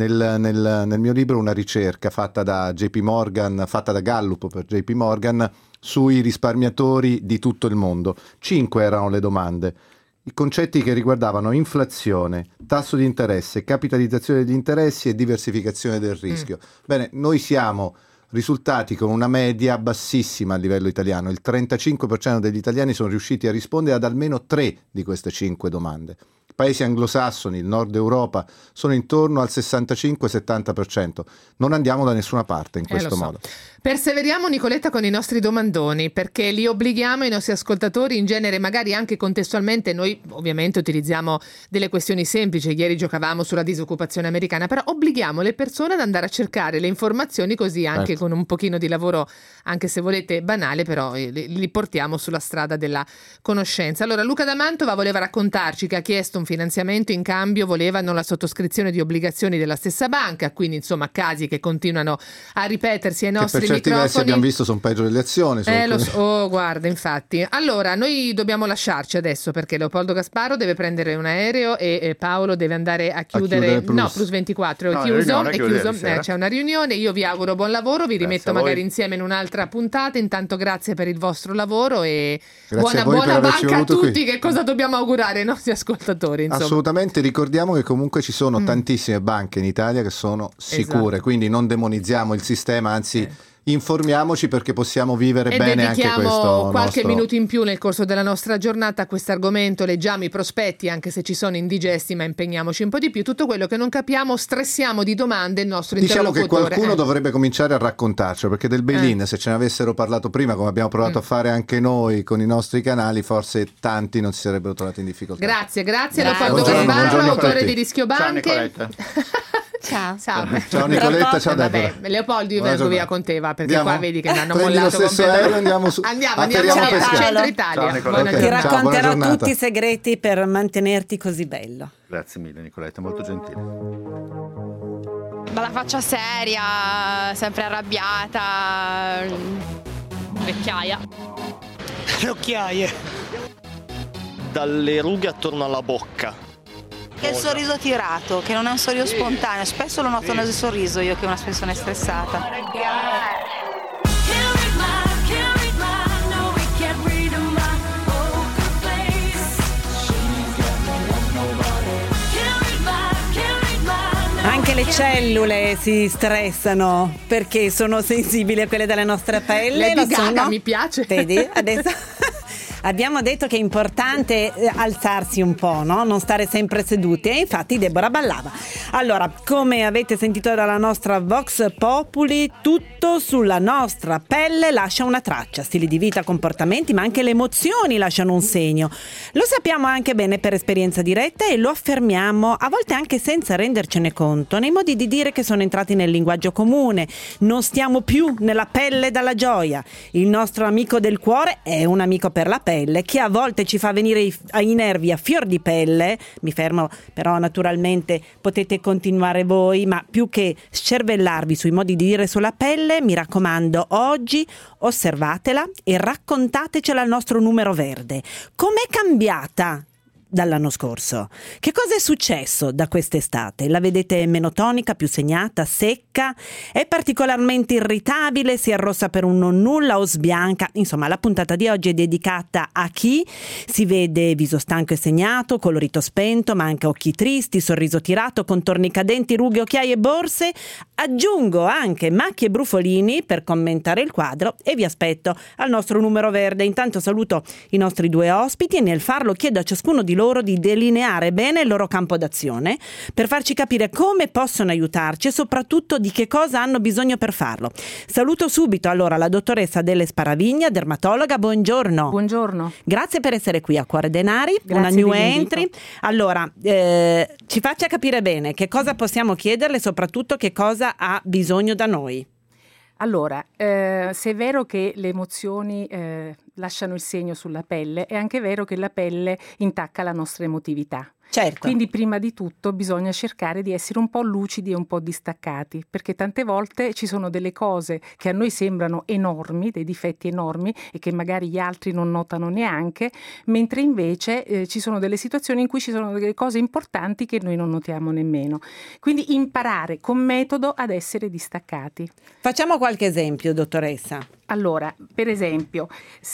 nel mio libro una ricerca fatta da Gallup per JP Morgan sui risparmiatori di tutto il mondo. 5 erano le domande. I concetti che riguardavano inflazione, tasso di interesse, capitalizzazione degli interessi e diversificazione del rischio. Bene, noi siamo risultati con una media bassissima a livello italiano. Il 35% degli italiani sono riusciti a rispondere ad almeno 3 di queste 5 domande. Paesi anglosassoni, il nord Europa, sono intorno al 65-70%. Non andiamo da nessuna parte in questo modo. Perseveriamo, Nicoletta, con i nostri domandoni, perché li obblighiamo, i nostri ascoltatori, in genere magari anche contestualmente. Noi ovviamente utilizziamo delle questioni semplici, ieri giocavamo sulla disoccupazione americana, però obblighiamo le persone ad andare a cercare le informazioni, così anche con un pochino di lavoro, anche se volete banale, però li portiamo sulla strada della conoscenza. Allora, Luca da Mantova voleva raccontarci che ha chiesto un finanziamento, in cambio volevano la sottoscrizione di obbligazioni della stessa banca, quindi insomma casi che continuano a ripetersi ai nostri per certi versi abbiamo visto sono peggio delle azioni. Guarda, infatti. Allora, noi dobbiamo lasciarci adesso perché Leopoldo Gasparo deve prendere un aereo e Paolo deve andare a chiudere Plus 24 è chiuso, c'è una riunione. Io vi auguro buon lavoro, vi rimetto magari insieme in un'altra puntata. Intanto grazie per il vostro lavoro e buona banca a tutti. Che cosa dobbiamo augurare ai nostri ascoltatori, insomma? Assolutamente, ricordiamo che comunque ci sono tantissime banche in Italia che sono sicure, quindi non demonizziamo il sistema, anzi informiamoci perché possiamo vivere bene anche questo. Dedichiamo qualche minuto in più nel corso della nostra giornata a questo argomento, leggiamo i prospetti anche se ci sono indigesti, ma impegniamoci un po' di più. Tutto quello che non capiamo stressiamo di domande il nostro interlocutore. Diciamo che qualcuno dovrebbe cominciare a raccontarci, perché del bail-in se ce ne avessero parlato prima, come abbiamo provato a fare anche noi con i nostri canali, forse tanti non si sarebbero trovati in difficoltà. Grazie Leopoldo Gasparo, autore di Rischio Banche. Ciao Nicoletta, ciao Deborah. Leopoldo, io vengo via con te, va, perché qua vedi che mi hanno mollato lo stesso aereo, andiamo a Centro Italia. Ti racconterò tutti i segreti per mantenerti così bello. Grazie mille Nicoletta, molto gentile. Dalla faccia seria, sempre arrabbiata, vecchiaia. Le occhiaie. Dalle rughe attorno alla bocca. Che il sorriso tirato, che non è un sorriso spontaneo. Spesso lo noto nel sorriso io che una persona è stressata. Anche le cellule si stressano perché sono sensibili a quelle della nostra pelle. Lady Gaga, mi piace. Vedi? Adesso abbiamo detto che è importante alzarsi un po', no? Non stare sempre seduti, e infatti Deborah ballava. Allora, come avete sentito dalla nostra Vox Populi, tutto sulla nostra pelle lascia una traccia, stili di vita, comportamenti, ma anche le emozioni lasciano un segno. Lo sappiamo anche bene per esperienza diretta e lo affermiamo a volte anche senza rendercene conto, nei modi di dire che sono entrati nel linguaggio comune. Non stiamo più nella pelle dalla gioia. Il nostro amico del cuore è un amico per la pelle, pelle, che a volte ci fa venire i nervi a fior di pelle. Mi fermo, però naturalmente potete continuare voi, ma più che scervellarvi sui modi di dire sulla pelle, mi raccomando, oggi osservatela e raccontatecela al nostro numero verde. Com'è cambiata dall'anno scorso? Che cosa è successo da quest'estate? La vedete meno tonica, più segnata, secca? È particolarmente irritabile? Si arrossa per un non nulla o sbianca? Insomma, la puntata di oggi è dedicata a chi si vede viso stanco e segnato, colorito spento, ma anche occhi tristi, sorriso tirato, contorni cadenti, rughe, occhiaie e borse. Aggiungo anche macchie e brufolini per commentare il quadro e vi aspetto al nostro numero verde. Intanto saluto i nostri due ospiti e nel farlo chiedo a ciascuno di loro di delineare bene il loro campo d'azione per farci capire come possono aiutarci e soprattutto di che cosa hanno bisogno per farlo. Saluto subito allora la dottoressa Adele Sparavigna, dermatologa. Buongiorno. Buongiorno. Grazie per essere qui a Cuore Denari, Grazie, una new entry. Allora, ci faccia capire bene che cosa possiamo chiederle e soprattutto che cosa ha bisogno da noi. Allora, se è vero che le emozioni lasciano il segno sulla pelle, è anche vero che la pelle intacca la nostra emotività. Certo. Quindi prima di tutto bisogna cercare di essere un po' lucidi e un po' distaccati, perché tante volte ci sono delle cose che a noi sembrano enormi, dei difetti enormi e che magari gli altri non notano neanche, mentre invece ci sono delle situazioni in cui ci sono delle cose importanti che noi non notiamo nemmeno. Quindi imparare con metodo ad essere distaccati. Facciamo qualche esempio, dottoressa. Allora, per esempio,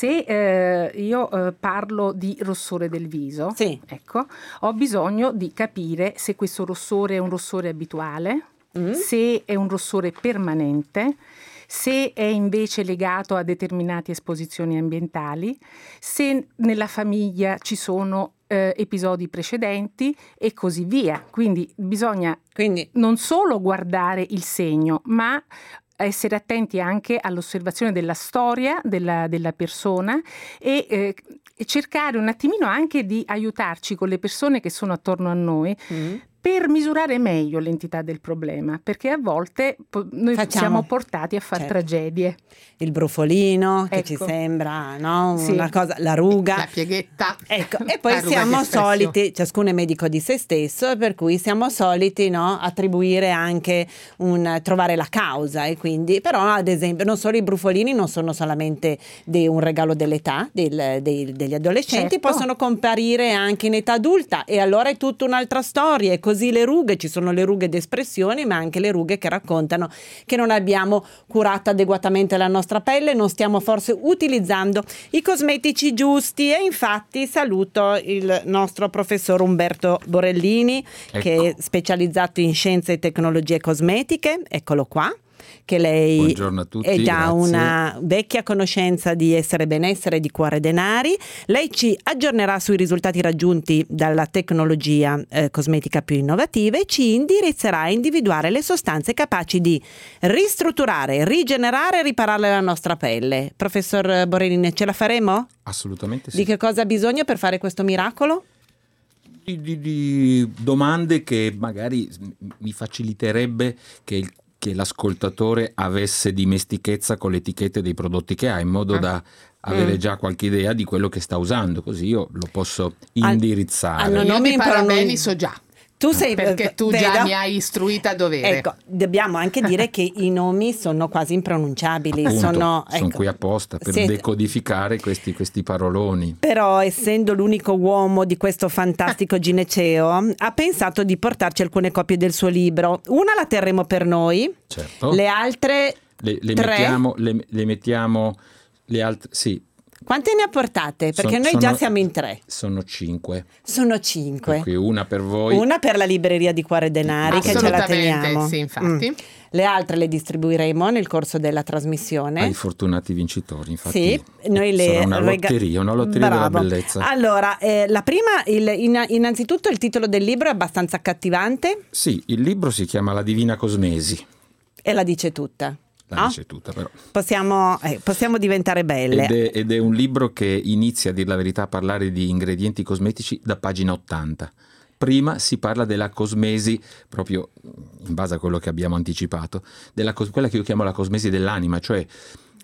se io parlo di rossore del viso, sì. Ecco, ho bisogno di capire se questo rossore è un rossore abituale, se è un rossore permanente, se è invece legato a determinate esposizioni ambientali, se nella famiglia ci sono episodi precedenti e così via. Quindi bisogna non solo guardare il segno, ma essere attenti anche all'osservazione della storia della persona e cercare un attimino anche di aiutarci con le persone che sono attorno a noi per misurare meglio l'entità del problema, perché a volte noi siamo portati a fare tragedie. Il brufolino che ci sembra, no? Una cosa, la ruga, la pieghetta. Ecco, e poi siamo soliti, ciascuno è medico di se stesso, per cui siamo soliti, no, attribuire anche trovare la causa, e quindi però ad esempio non solo i brufolini non sono solamente un regalo dell'età degli adolescenti, possono comparire anche in età adulta e allora è tutta un'altra storia. E così le rughe, ci sono le rughe d'espressione, ma anche le rughe che raccontano che non abbiamo curato adeguatamente la nostra pelle, non stiamo forse utilizzando i cosmetici giusti. E infatti saluto il nostro professor Umberto Borellini, che è specializzato in scienze e tecnologie cosmetiche. Eccolo qua. Che lei Buongiorno a tutti, è già grazie. una vecchia conoscenza di Essere Benessere e di Cuore Denari. Lei ci aggiornerà sui risultati raggiunti dalla tecnologia cosmetica più innovativa e ci indirizzerà a individuare le sostanze capaci di ristrutturare, rigenerare e riparare la nostra pelle. Professor Borellini, ce la faremo? Assolutamente sì. Di che cosa ha bisogno per fare questo miracolo? Di domande che magari mi faciliterebbe che l'ascoltatore avesse dimestichezza con le etichette dei prodotti che ha, in modo da avere già qualche idea di quello che sta usando, così io lo posso indirizzare. Io di parabeni so già. Tu sei perché tu già mi hai istruita a dovere. Ecco, dobbiamo anche dire che i nomi sono quasi impronunciabili. Appunto, sono qui apposta per decodificare questi paroloni. Però, essendo l'unico uomo di questo fantastico gineceo, ha pensato di portarci alcune copie del suo libro. Una la terremo per noi, certo. Le altre le tre mettiamo le altre, sì. Quante ne ha portate? Perché noi già siamo in 3. Sono 5. Sono 5. Per cui una per voi. Una per la libreria di Cuore Denari, che ce la teniamo. Sì, infatti. Le altre le distribuiremo nel corso della trasmissione. Ai fortunati vincitori, infatti. Sì, noi sarà una lotteria della bellezza. Allora, la prima, innanzitutto il titolo del libro è abbastanza accattivante. Sì, il libro si chiama La Divina Cosmesi. E la dice tutta. Dice tutta, però. Possiamo diventare belle. Ed è un libro che inizia, a dir la verità, a parlare di ingredienti cosmetici da pagina 80. Prima si parla della cosmesi, proprio in base a quello che abbiamo anticipato, quella che io chiamo la cosmesi dell'anima, cioè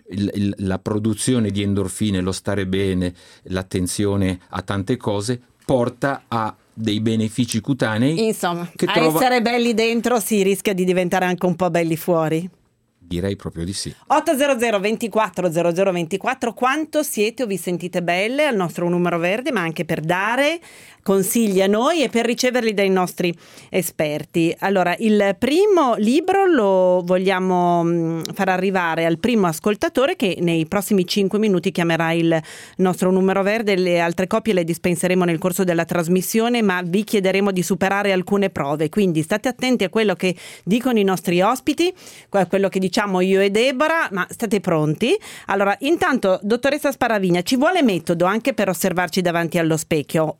la produzione di endorfine, lo stare bene, l'attenzione a tante cose porta a dei benefici cutanei. Insomma, essere belli dentro si rischia di diventare anche un po' belli fuori. Direi proprio di sì. 800 24 00 24, quanto siete o vi sentite belle, al nostro numero verde, ma anche per dare consigli a noi e per riceverli dai nostri esperti. Allora, il primo libro lo vogliamo far arrivare al primo ascoltatore che nei prossimi 5 minuti chiamerà il nostro numero verde. Le altre copie le dispenseremo nel corso della trasmissione, ma vi chiederemo di superare alcune prove, quindi state attenti a quello che dicono i nostri ospiti, a quello che diciamo io e Deborah, ma state pronti? Allora, intanto, dottoressa Sparavigna, ci vuole metodo anche per osservarci davanti allo specchio,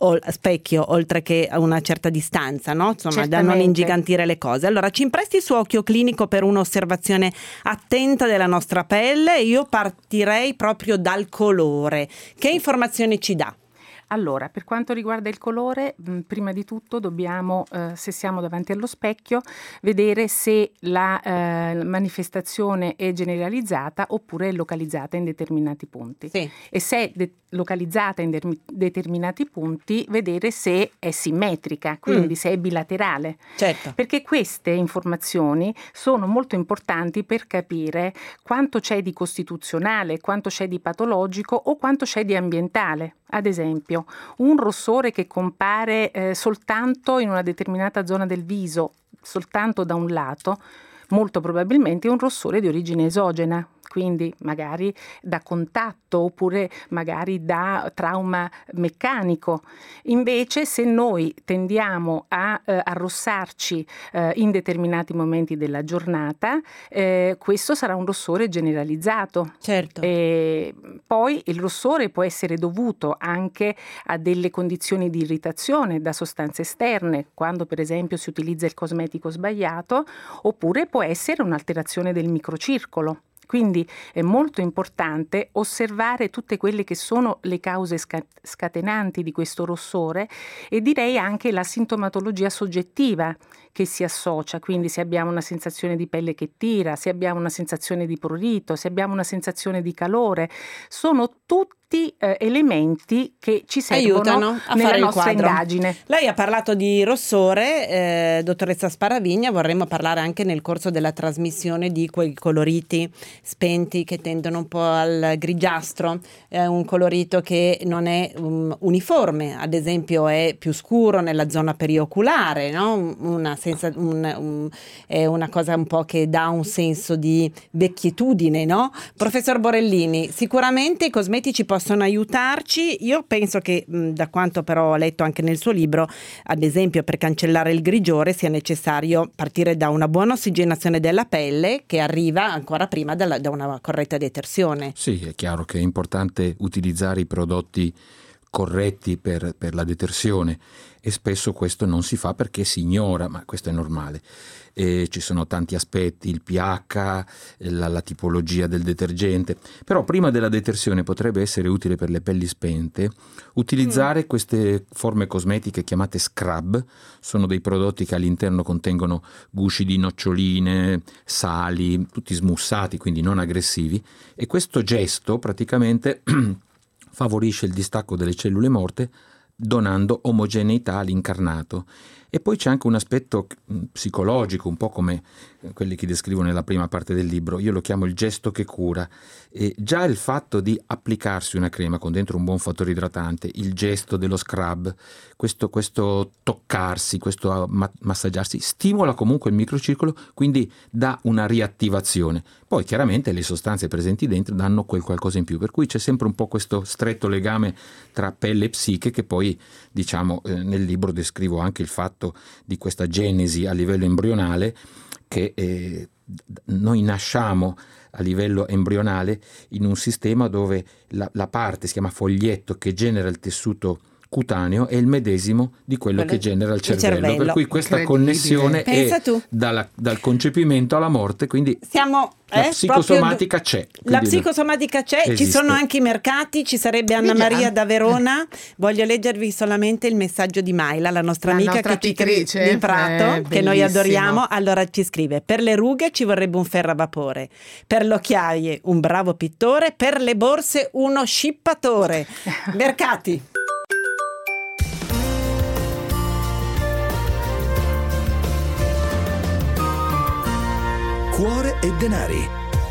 oltre che a una certa distanza, no? Insomma, Certamente. da non ingigantire le cose. Allora, ci impresti il suo occhio clinico per un'osservazione attenta della nostra pelle? Io partirei proprio dal colore. Che informazioni ci dà? Allora, per quanto riguarda il colore, prima di tutto dobbiamo, se siamo davanti allo specchio, vedere se la manifestazione è generalizzata oppure è localizzata in determinati punti. Sì. E se è localizzata in determinati punti, vedere se è simmetrica, quindi se è bilaterale. Certo. Perché queste informazioni sono molto importanti per capire quanto c'è di costituzionale, quanto c'è di patologico o quanto c'è di ambientale. Ad esempio, un rossore che compare soltanto in una determinata zona del viso, soltanto da un lato, molto probabilmente è un rossore di origine esogena, quindi magari da contatto oppure magari da trauma meccanico. Invece, se noi tendiamo a arrossarci in determinati momenti della giornata, questo sarà un rossore generalizzato. Certo. Poi il rossore può essere dovuto anche a delle condizioni di irritazione da sostanze esterne, quando per esempio si utilizza il cosmetico sbagliato, oppure può essere un'alterazione del microcircolo. Quindi è molto importante osservare tutte quelle che sono le cause scatenanti di questo rossore e direi anche la sintomatologia soggettiva che si associa, quindi se abbiamo una sensazione di pelle che tira, se abbiamo una sensazione di prurito, se abbiamo una sensazione di calore, sono tutti elementi che ci servono a nella fare il nostra quadro. indagine. Lei ha parlato di rossore, dottoressa Sparavigna, vorremmo parlare anche nel corso della trasmissione di quei coloriti spenti che tendono un po' al grigiastro, un colorito che non è uniforme, ad esempio è più scuro nella zona perioculare, no? È una cosa un po' che dà un senso di vecchitudine, no? Professor Borellini, sicuramente i cosmetici possono aiutarci. Io penso che, da quanto però ho letto anche nel suo libro, ad esempio per cancellare il grigiore sia necessario partire da una buona ossigenazione della pelle che arriva ancora prima da una corretta detersione. Sì, è chiaro che è importante utilizzare i prodotti corretti per la detersione e spesso questo non si fa perché si ignora, ma questo è normale. Ci sono tanti aspetti, il pH, la tipologia del detergente, però prima della detersione potrebbe essere utile per le pelli spente utilizzare queste forme cosmetiche chiamate scrub. Sono dei prodotti che all'interno contengono gusci di noccioline, sali, tutti smussati, quindi non aggressivi, e questo gesto praticamente favorisce il distacco delle cellule morte donando omogeneità all'incarnato. E poi c'è anche un aspetto psicologico, un po' come quelli che descrivo nella prima parte del libro. Io lo chiamo il gesto che cura. E già il fatto di applicarsi una crema con dentro un buon fattore idratante, il gesto dello scrub, questo toccarsi, questo massaggiarsi, stimola comunque il microcircolo, quindi dà una riattivazione. Poi chiaramente le sostanze presenti dentro danno quel qualcosa in più, per cui c'è sempre un po' questo stretto legame tra pelle e psiche che poi, diciamo, nel libro descrivo anche il fatto di questa genesi a livello embrionale, che noi nasciamo a livello embrionale in un sistema dove la parte si chiama foglietto che genera il tessuto cutaneo è il medesimo di quello che genera il cervello. Per cui questa connessione è dal concepimento alla morte, quindi la psicosomatica c'è. La psicosomatica c'è, esiste. Ci sono anche i mercati, ci sarebbe Anna Maria da Verona. Voglio leggervi solamente il messaggio di Maila, la nostra amica che di Prato, che noi adoriamo. Allora ci scrive: per le rughe ci vorrebbe un ferro a vapore, per le occhiaie un bravo pittore, per le borse uno scippatore. Mercati. Cuore e denari.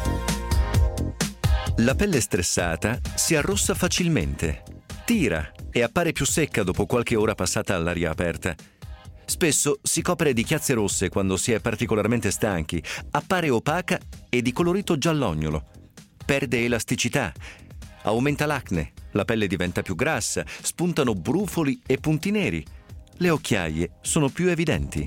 La pelle stressata si arrossa facilmente, tira e appare più secca dopo qualche ora passata all'aria aperta. Spesso si copre di chiazze rosse quando si è particolarmente stanchi, appare opaca e di colorito giallognolo. Perde elasticità, aumenta l'acne, la pelle diventa più grassa, spuntano brufoli e punti neri. Le occhiaie sono più evidenti.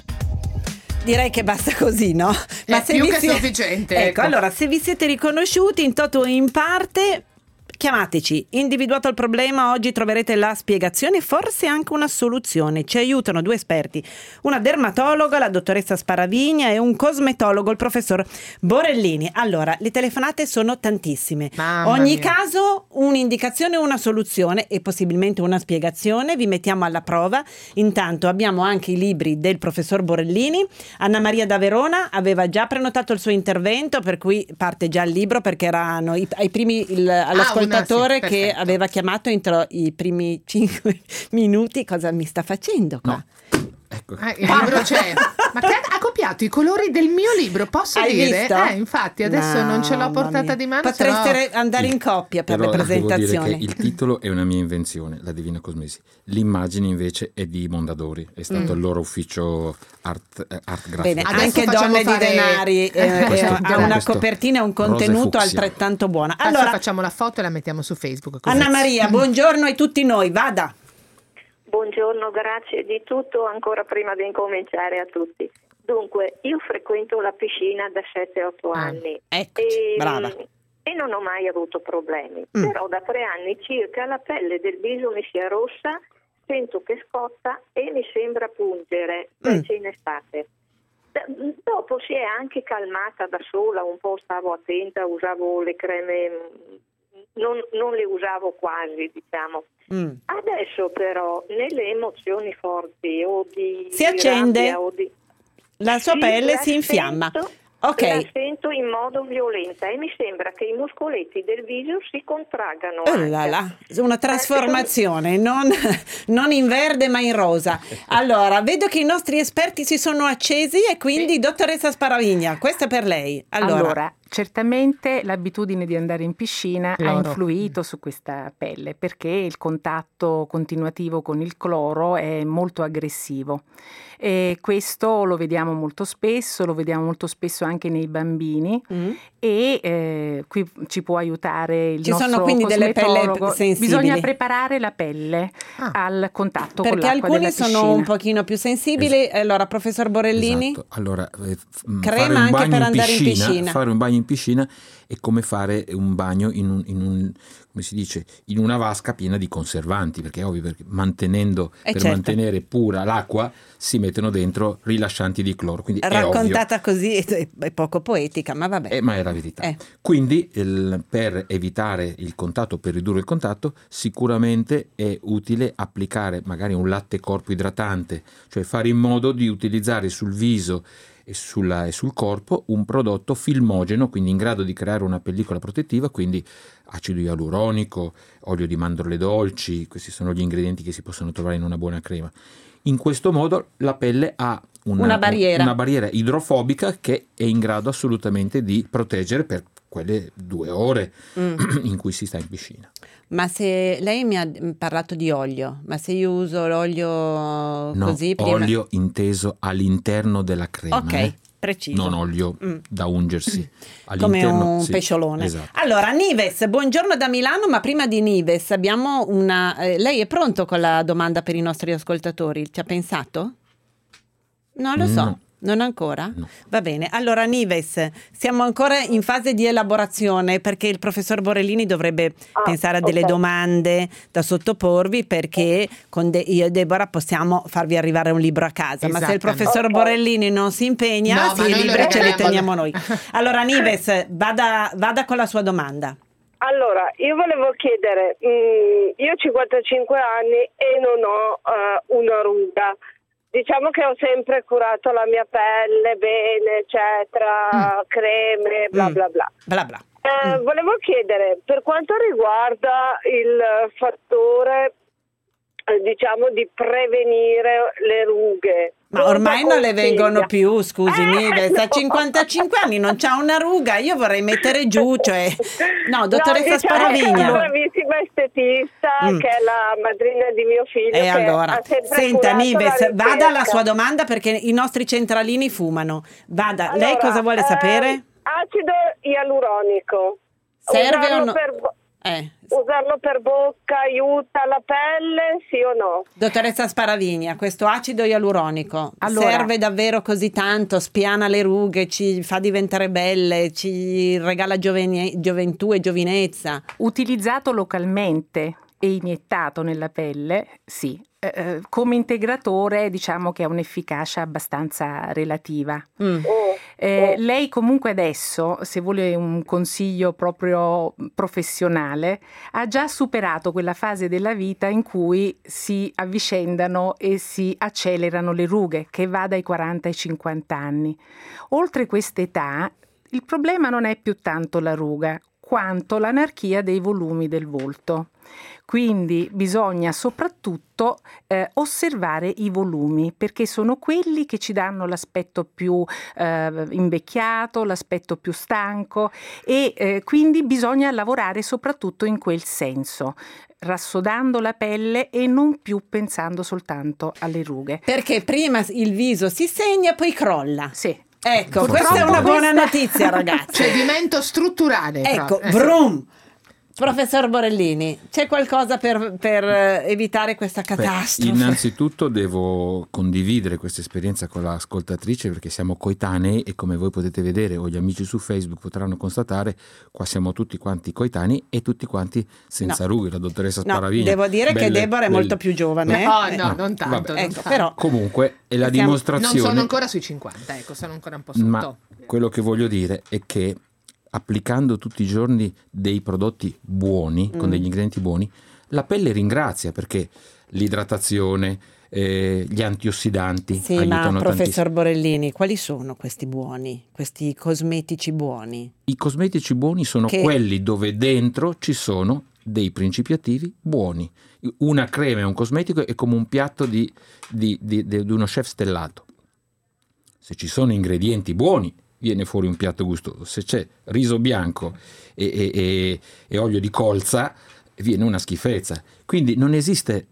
Direi che basta così, no? Ma se più che sufficiente. Ecco, allora, se vi siete riconosciuti in toto o in parte, chiamateci. Individuato il problema, oggi troverete la spiegazione, forse anche una soluzione. Ci aiutano due esperti, una dermatologa, la dottoressa Sparavigna, e un cosmetologo, il professor Borellini. Allora, le telefonate sono tantissime. Ogni caso un'indicazione, una soluzione e possibilmente una spiegazione. Vi mettiamo alla prova. Intanto abbiamo anche i libri del professor Borellini. Anna Maria da Verona aveva già prenotato il suo intervento, per cui parte già il libro, perché erano ai primi all'ascoltatore che aveva chiamato entro i primi 5 minuti. Cosa mi sta facendo qua? No. Ecco. Il libro c'è. Ma che ha copiato i colori del mio libro, posso dire? Visto? Infatti adesso non ce l'ho portata di mano. Potreste andare in coppia per le presentazioni. Devo dire che il titolo è una mia invenzione, La Divina Cosmesi. L'immagine invece è di Mondadori, è stato il loro ufficio art grafico. Bene, anche Donne di Denari ha una copertina e un contenuto altrettanto buono. Allora facciamo la foto e la mettiamo su Facebook. Così. Anna Maria, buongiorno a tutti noi, vada. Buongiorno, grazie di tutto ancora prima di incominciare a tutti. Dunque, io frequento la piscina da 7-8 anni brava. E non ho mai avuto problemi, però da 3 anni circa la pelle del viso mi si arrossa, sento che scotta e mi sembra pungere, specie in estate. Dopo si è anche calmata da sola, un po' stavo attenta, usavo le creme, non le usavo quasi, diciamo. Adesso però nelle emozioni forti o di si accende rabbia, la sua pelle si infiamma. La sento in modo violenta e mi sembra che i muscoletti del viso si contraggano. Una trasformazione, non in verde ma in rosa. Allora, vedo che i nostri esperti si sono accesi e quindi dottoressa Sparavigna, questa è per lei. Allora, certamente l'abitudine di andare in piscina ha influito su questa pelle, perché il contatto continuativo con il cloro è molto aggressivo. E questo lo vediamo molto spesso anche nei bambini e qui ci può aiutare il nostro sono quindi delle pelle sensibili. Bisogna preparare la pelle al contatto con l'acqua della piscina. Perché alcuni sono un pochino più sensibili. Allora, professor Borellini? Esatto. Allora, crema anche per andare in piscina. Fare un bagno in piscina è come fare un bagno in un come si dice, in una vasca piena di conservanti, perché è ovvio, perché mantenere pura l'acqua si mettono dentro rilascianti di cloro, quindi raccontata così è poco poetica, ma vabbè. Ma è la verità. Quindi per evitare il contatto, per ridurre il contatto, sicuramente è utile applicare magari un latte corpo idratante, cioè fare in modo di utilizzare sul viso e sul corpo un prodotto filmogeno, quindi in grado di creare una pellicola protettiva, quindi acido ialuronico, olio di mandorle dolci, questi sono gli ingredienti che si possono trovare in una buona crema. In questo modo la pelle ha una barriera idrofobica che è in grado assolutamente di proteggere per quelle 2 ore in cui si sta in piscina. Ma se lei mi ha parlato di olio, ma se io uso l'olio così prima... olio inteso all'interno della crema. Ok, preciso. Non olio da ungersi. Come un pesciolone. Esatto. Allora, Nives, buongiorno da Milano, ma prima di Nives abbiamo una... lei è pronto con la domanda per i nostri ascoltatori? Ci ha pensato? Non lo so. Non ancora? No. Va bene, allora Nives, siamo ancora in fase di elaborazione perché il professor Borellini dovrebbe pensare a delle domande da sottoporvi, perché con io e Deborah possiamo farvi arrivare un libro a casa, ma se il professor Borellini non si impegna, i libri ce li teniamo noi. Allora Nives, vada con la sua domanda. Allora, io volevo chiedere, io ho 55 anni e non ho una ruga. Diciamo che ho sempre curato la mia pelle bene, eccetera, creme, bla bla bla. Bla bla. Volevo chiedere, per quanto riguarda il fattore, diciamo, di prevenire le rughe. Ma ormai non le vengono più, scusi Nives, a 55 anni non c'ha una ruga, io vorrei mettere giù, cioè... No, dottoressa Sparavigna. Una bravissima estetista che è la madrina di mio figlio. E allora, senta Nives, vada alla sua domanda perché i nostri centralini fumano. Vada, allora, lei cosa vuole sapere? Acido ialuronico. Serve o no? Usarlo per bocca aiuta la pelle, sì o no? Dottoressa Sparavigna, questo acido ialuronico serve davvero così tanto? Spiana le rughe, ci fa diventare belle, ci regala gioventù e giovinezza? Utilizzato localmente e iniettato nella pelle, sì. Come integratore diciamo che ha un'efficacia abbastanza relativa. Lei comunque adesso, se vuole un consiglio proprio professionale, ha già superato quella fase della vita in cui si avvicendano e si accelerano le rughe, che va dai 40 ai 50 anni. Oltre quest'età il problema non è più tanto la ruga quanto l'anarchia dei volumi del volto. Quindi bisogna soprattutto osservare i volumi, perché sono quelli che ci danno l'aspetto più invecchiato, l'aspetto più stanco, e quindi bisogna lavorare soprattutto in quel senso, rassodando la pelle e non più pensando soltanto alle rughe. Perché prima il viso si segna, poi crolla. Sì. Ecco, questa è una buona notizia, ragazzi. Cedimento strutturale. Ecco, vroom. Professor Borellini, c'è qualcosa per evitare questa catastrofe? Innanzitutto devo condividere questa esperienza con l'ascoltatrice, perché siamo coetanei e come voi potete vedere o gli amici su Facebook potranno constatare, qua siamo tutti quanti coetanei e tutti quanti senza rughe. La dottoressa Sparavigna. No, devo dire che Deborah è molto più giovane. No, non tanto. Ecco, però comunque è la dimostrazione. Non sono ancora sui 50, ecco, sono ancora un po' sotto. Ma quello che voglio dire è che applicando tutti i giorni dei prodotti buoni, con degli ingredienti buoni, la pelle ringrazia, perché l'idratazione, gli antiossidanti aiutano ma professor tantissimo. Borellini, quali sono questi buoni, questi cosmetici buoni? I cosmetici buoni sono quelli dove dentro ci sono dei principi attivi buoni. Una crema e un cosmetico è come un piatto di uno chef stellato. Se ci sono ingredienti buoni viene fuori un piatto gustoso. Se c'è riso bianco e olio di colza viene una schifezza. Quindi non esiste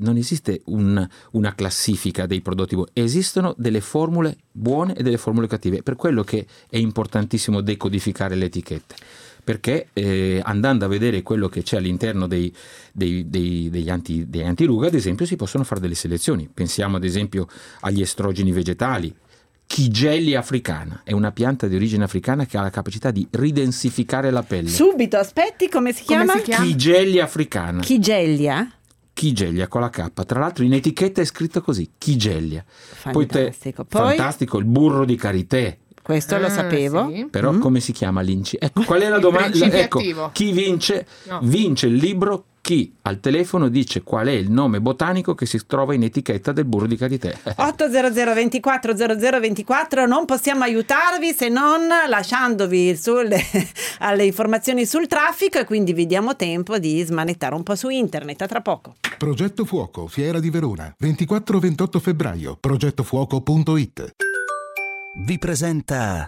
una classifica dei prodotti buoni, esistono delle formule buone e delle formule cattive. Per quello che è importantissimo decodificare le etichette, perché andando a vedere quello che c'è all'interno degli antiruga, ad esempio, si possono fare delle selezioni. Pensiamo ad esempio agli estrogeni vegetali. Kigelia africana è una pianta di origine africana che ha la capacità di ridensificare la pelle. Subito, aspetti, come si chiama? Kigelia africana. Kigelia con la K. Tra l'altro in etichetta è scritto così, Kigelia. Fantastico. Fantastico, il burro di karité. Questo lo sapevo. Sì. Però come si chiama Ecco, qual è la domanda? Ecco, chi vince? No. Vince il libro chi al telefono dice qual è il nome botanico che si trova in etichetta del burro di karité. 800 24 0024, non possiamo aiutarvi se non lasciandovi alle informazioni sul traffico, e quindi vi diamo tempo di smanettare un po' su internet. A tra poco. Progetto Fuoco, Fiera di Verona, 24-28 febbraio, progettofuoco.it. Vi presenta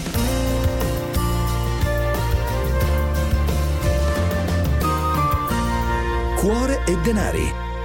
Cuore e denari.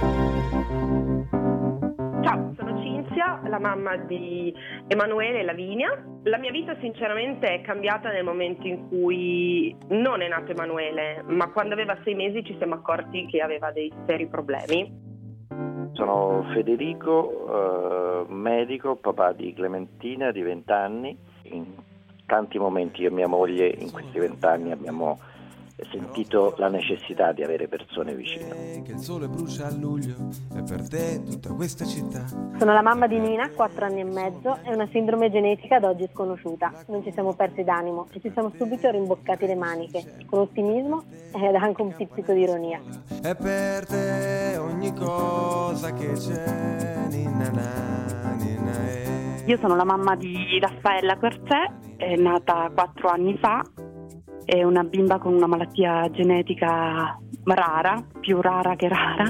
Ciao, sono Cinzia, la mamma di Emanuele e Lavinia. La mia vita sinceramente è cambiata nel momento in cui non è nato Emanuele, ma quando aveva 6 mesi ci siamo accorti che aveva dei seri problemi. Sono Federico, medico, papà di Clementina di 20 anni. In tanti momenti io e mia moglie in questi 20 anni abbiamo sentito la necessità di avere persone vicine. Che il sole brucia a luglio e per te tutta questa città. Sono la mamma di Nina, 4 anni e mezzo, è una sindrome genetica ad oggi sconosciuta. Non ci siamo persi d'animo e ci siamo subito rimboccati le maniche, con ottimismo ed anche un pizzico di ironia. È per te ogni cosa che c'è, ninna na, ninna e. Io sono la mamma di Raffaella Quercè, è nata 4 anni fa. È una bimba con una malattia genetica rara, più rara che rara.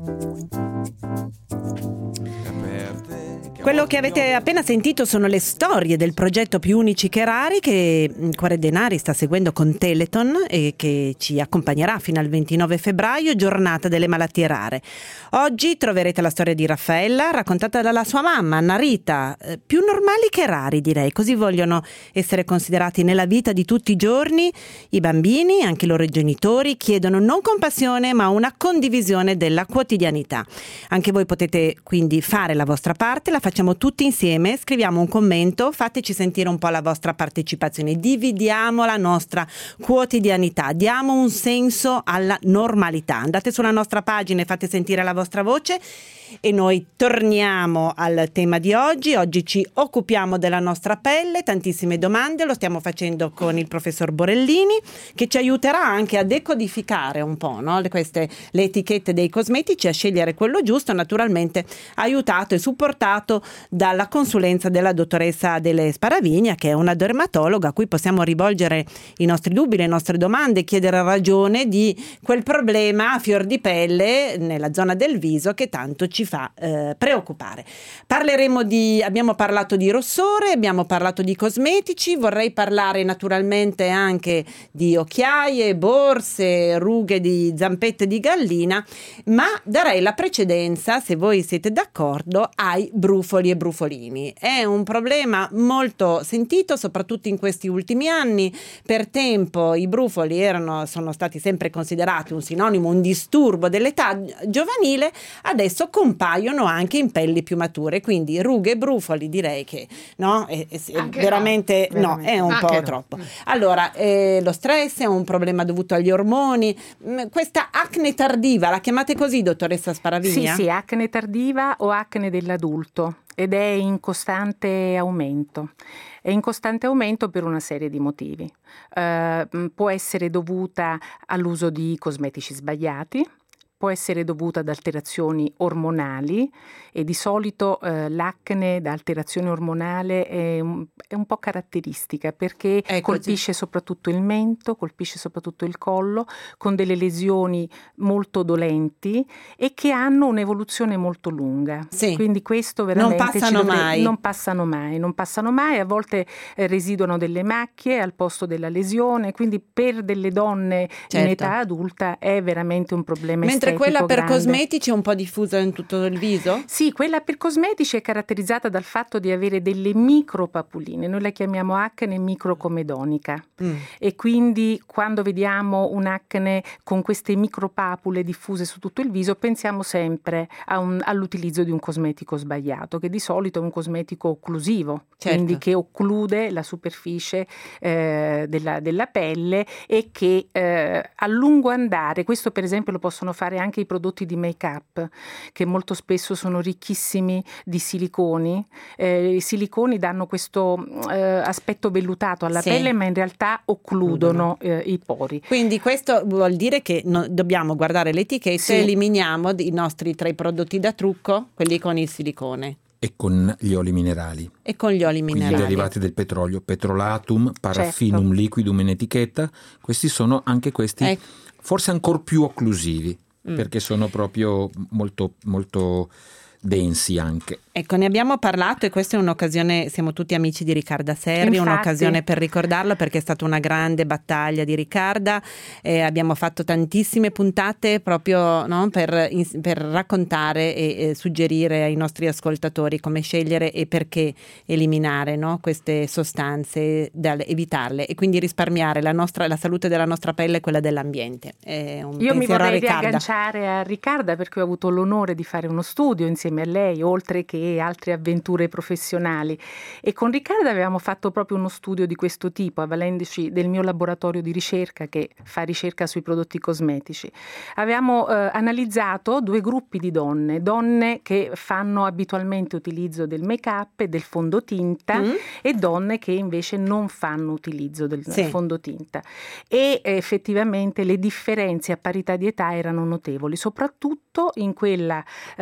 Quello che avete appena sentito sono le storie del progetto Più Unici che Rari che Cuore Denari sta seguendo con Telethon e che ci accompagnerà fino al 29 febbraio, giornata delle malattie rare. Oggi troverete la storia di Raffaella raccontata dalla sua mamma, Anna Rita. Più normali che rari, direi, così vogliono essere considerati nella vita di tutti i giorni. I bambini, anche i loro genitori, chiedono non compassione ma una condivisione della quotidianità. Anche voi potete quindi fare la vostra parte, la facciamo tutti insieme, scriviamo un commento, fateci sentire un po' la vostra partecipazione, dividiamo la nostra quotidianità, diamo un senso alla normalità. Andate sulla nostra pagina e fate sentire la vostra voce e noi torniamo al tema di oggi. Oggi ci occupiamo della nostra pelle, tantissime domande, lo stiamo facendo con il professor Borellini che ci aiuterà anche a decodificare un po', no? le etichette dei cosmetici, a scegliere quello giusto, naturalmente aiutato e supportato dalla consulenza della dottoressa Adele Sparavigna, che è una dermatologa a cui possiamo rivolgere i nostri dubbi, le nostre domande, chiedere ragione di quel problema a fior di pelle nella zona del viso che tanto ci fa preoccupare. Abbiamo parlato di rossore, abbiamo parlato di cosmetici, vorrei parlare naturalmente anche di occhiaie, borse, rughe di zampette di gallina, ma darei la precedenza, se voi siete d'accordo, ai brufoli e brufolini. È un problema molto sentito, soprattutto in questi ultimi anni. Per tempo i brufoli sono stati sempre considerati un sinonimo, un disturbo dell'età giovanile, adesso compaiono anche in pelli più mature, quindi rughe e brufoli direi che no, è veramente no, è un po' troppo. Allora, lo stress è un problema dovuto agli ormoni. Questa acne tardiva, la chiamate così, dottoressa Sparavigna? Sì, acne tardiva o acne dell'adulto, ed è in costante aumento. È in costante aumento per una serie di motivi. Può essere dovuta all'uso di cosmetici sbagliati, può essere dovuta ad alterazioni ormonali e di solito l'acne da alterazione ormonale è un po' caratteristica perché colpisce soprattutto il mento, colpisce soprattutto il collo con delle lesioni molto dolenti e che hanno un'evoluzione molto lunga. Sì. Quindi questo veramente non passano mai, a volte residuano delle macchie al posto della lesione, quindi per delle donne in età adulta è veramente un problema Mentre quella per grande. Cosmetici è un po' diffusa in tutto il viso? Sì, quella per cosmetici è caratterizzata dal fatto di avere delle micropapuline, noi la chiamiamo acne microcomedonica e quindi quando vediamo un'acne con queste micropapule diffuse su tutto il viso pensiamo sempre all'utilizzo di un cosmetico sbagliato, che di solito è un cosmetico occlusivo, quindi che occlude la superficie della pelle e che a lungo andare, questo per esempio lo possono fare anche i prodotti di make-up che molto spesso sono ricchissimi di siliconi. I siliconi danno questo aspetto vellutato alla pelle, ma in realtà occludono i pori. Quindi questo vuol dire che dobbiamo guardare le etichette e eliminiamo i nostri 3 prodotti da trucco, quelli con il silicone. E con gli oli minerali. Quindi derivati del petrolio, petrolatum, paraffinum liquidum in etichetta, questi sono anche questi forse ancora più occlusivi. Perché sono proprio molto, molto densi anche. Ecco, ne abbiamo parlato e questa è un'occasione, siamo tutti amici di Riccarda Serri, un'occasione per ricordarlo perché è stata una grande battaglia di Riccarda, abbiamo fatto tantissime puntate proprio, no, per raccontare e suggerire ai nostri ascoltatori come scegliere e perché eliminare, no, queste sostanze, evitarle e quindi risparmiare la salute della nostra pelle e quella dell'ambiente. Io mi vorrei riagganciare a Riccarda perché ho avuto l'onore di fare uno studio insieme a lei, oltre che altre avventure professionali, e con Riccarda avevamo fatto proprio uno studio di questo tipo, avvalendoci del mio laboratorio di ricerca che fa ricerca sui prodotti cosmetici. Avevamo analizzato 2 gruppi di donne che fanno abitualmente utilizzo del make-up e del fondotinta e donne che invece non fanno utilizzo del fondotinta, e effettivamente le differenze a parità di età erano notevoli, soprattutto in quella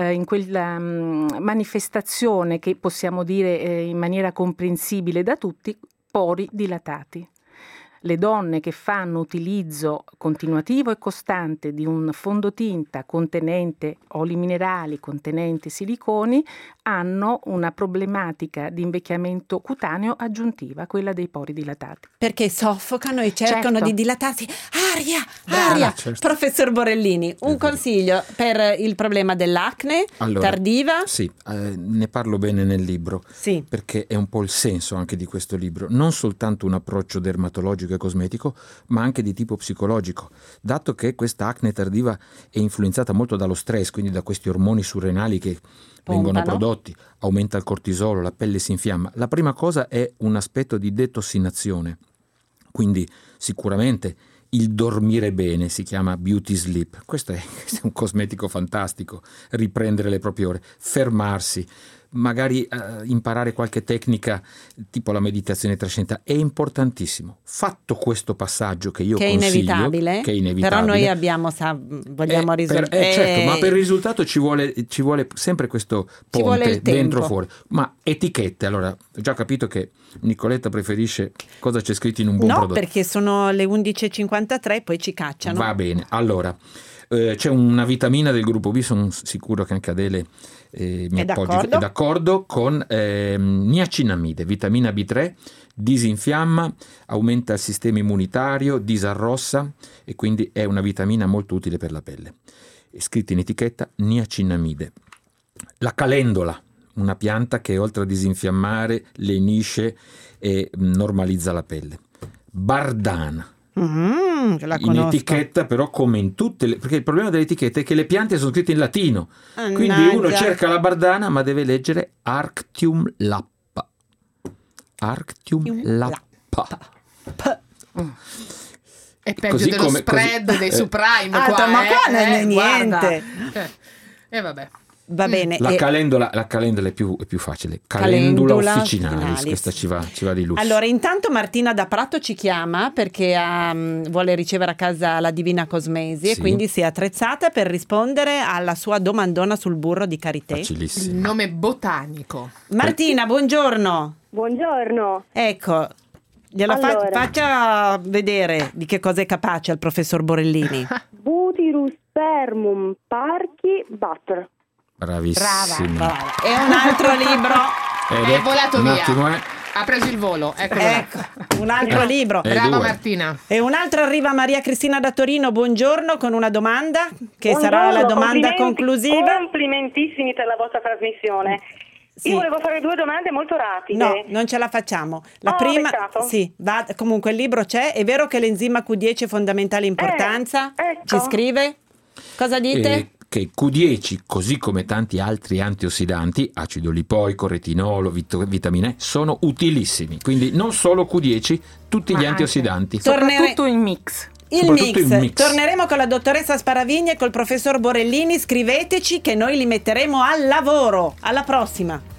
manifestazione che possiamo dire in maniera comprensibile da tutti, pori dilatati. Le donne che fanno utilizzo continuativo e costante di un fondotinta contenente oli minerali, contenente siliconi, hanno una problematica di invecchiamento cutaneo aggiuntiva, quella dei pori dilatati. Perché soffocano e cercano di dilatarsi. Aria! Certo. Professor Borellini, un consiglio per il problema dell'acne tardiva? Sì, ne parlo bene nel libro, perché è un po' il senso anche di questo libro, non soltanto un approccio dermatologico e cosmetico, ma anche di tipo psicologico, dato che questa acne tardiva è influenzata molto dallo stress, quindi da questi ormoni surrenali che vengono prodotti, aumenta il cortisolo, la pelle si infiamma. La prima cosa è un aspetto di detossinazione, quindi sicuramente il dormire bene, si chiama beauty sleep, questo è un cosmetico fantastico, riprendere le proprie ore, fermarsi, magari imparare qualche tecnica tipo la meditazione trascendentale, è importantissimo. Fatto questo passaggio che io consiglio, che è inevitabile, però noi vogliamo risolvere. Certo, ma per il risultato ci vuole sempre questo ponte dentro fuori. Ma etichette, allora ho già capito che Nicoletta preferisce cosa c'è scritto in un buon prodotto. No, perché sono le 11.53, poi ci cacciano. Va bene, allora c'è una vitamina del gruppo B, sono sicuro che anche Adele è d'accordo con niacinamide, vitamina B3, disinfiamma, aumenta il sistema immunitario, disarrossa e quindi è una vitamina molto utile per la pelle. È scritto in etichetta niacinamide. La calendola, una pianta che oltre a disinfiammare lenisce e normalizza la pelle. Bardana. In etichetta, però, come in tutte perché il problema delle etichette è che le piante sono scritte in latino, quindi uno cerca la bardana ma deve leggere Arctium lappa. È peggio dello spread dei Suprime ma qua non è niente. Vabbè. Va bene. La calendola è più facile. Calendula officinalis, questa ci va di lusso. Allora, intanto Martina da Prato ci chiama perché vuole ricevere a casa la Divina Cosmesi e quindi si è attrezzata per rispondere alla sua domandona sul burro di karité. Il nome botanico. Martina, buongiorno. Buongiorno. Ecco, faccia vedere di che cosa è capace il professor Borellini. Butyrospermum parchi butter. Bravissima. Brava. E un altro libro è volato via. Ha preso il volo. Ecco, un altro libro. Brava Martina. E un altro arriva Maria Cristina da Torino. Buongiorno, con una domanda che sarà la domanda conclusiva. Complimentissimi per la vostra trasmissione. Io volevo fare 2 domande molto rapide. No, non ce la facciamo. La prima, comunque il libro c'è. È vero che l'enzima Q10 è fondamentale importanza? Ci scrive? Cosa dite? Che Q10, così come tanti altri antiossidanti, acido lipoico, retinolo, vitamine, sono utilissimi. Quindi non solo Q10, tutti gli antiossidanti. Soprattutto il mix. Il mix. Torneremo con la dottoressa Sparavigna e col professor Borellini. Scriveteci che noi li metteremo al lavoro. Alla prossima.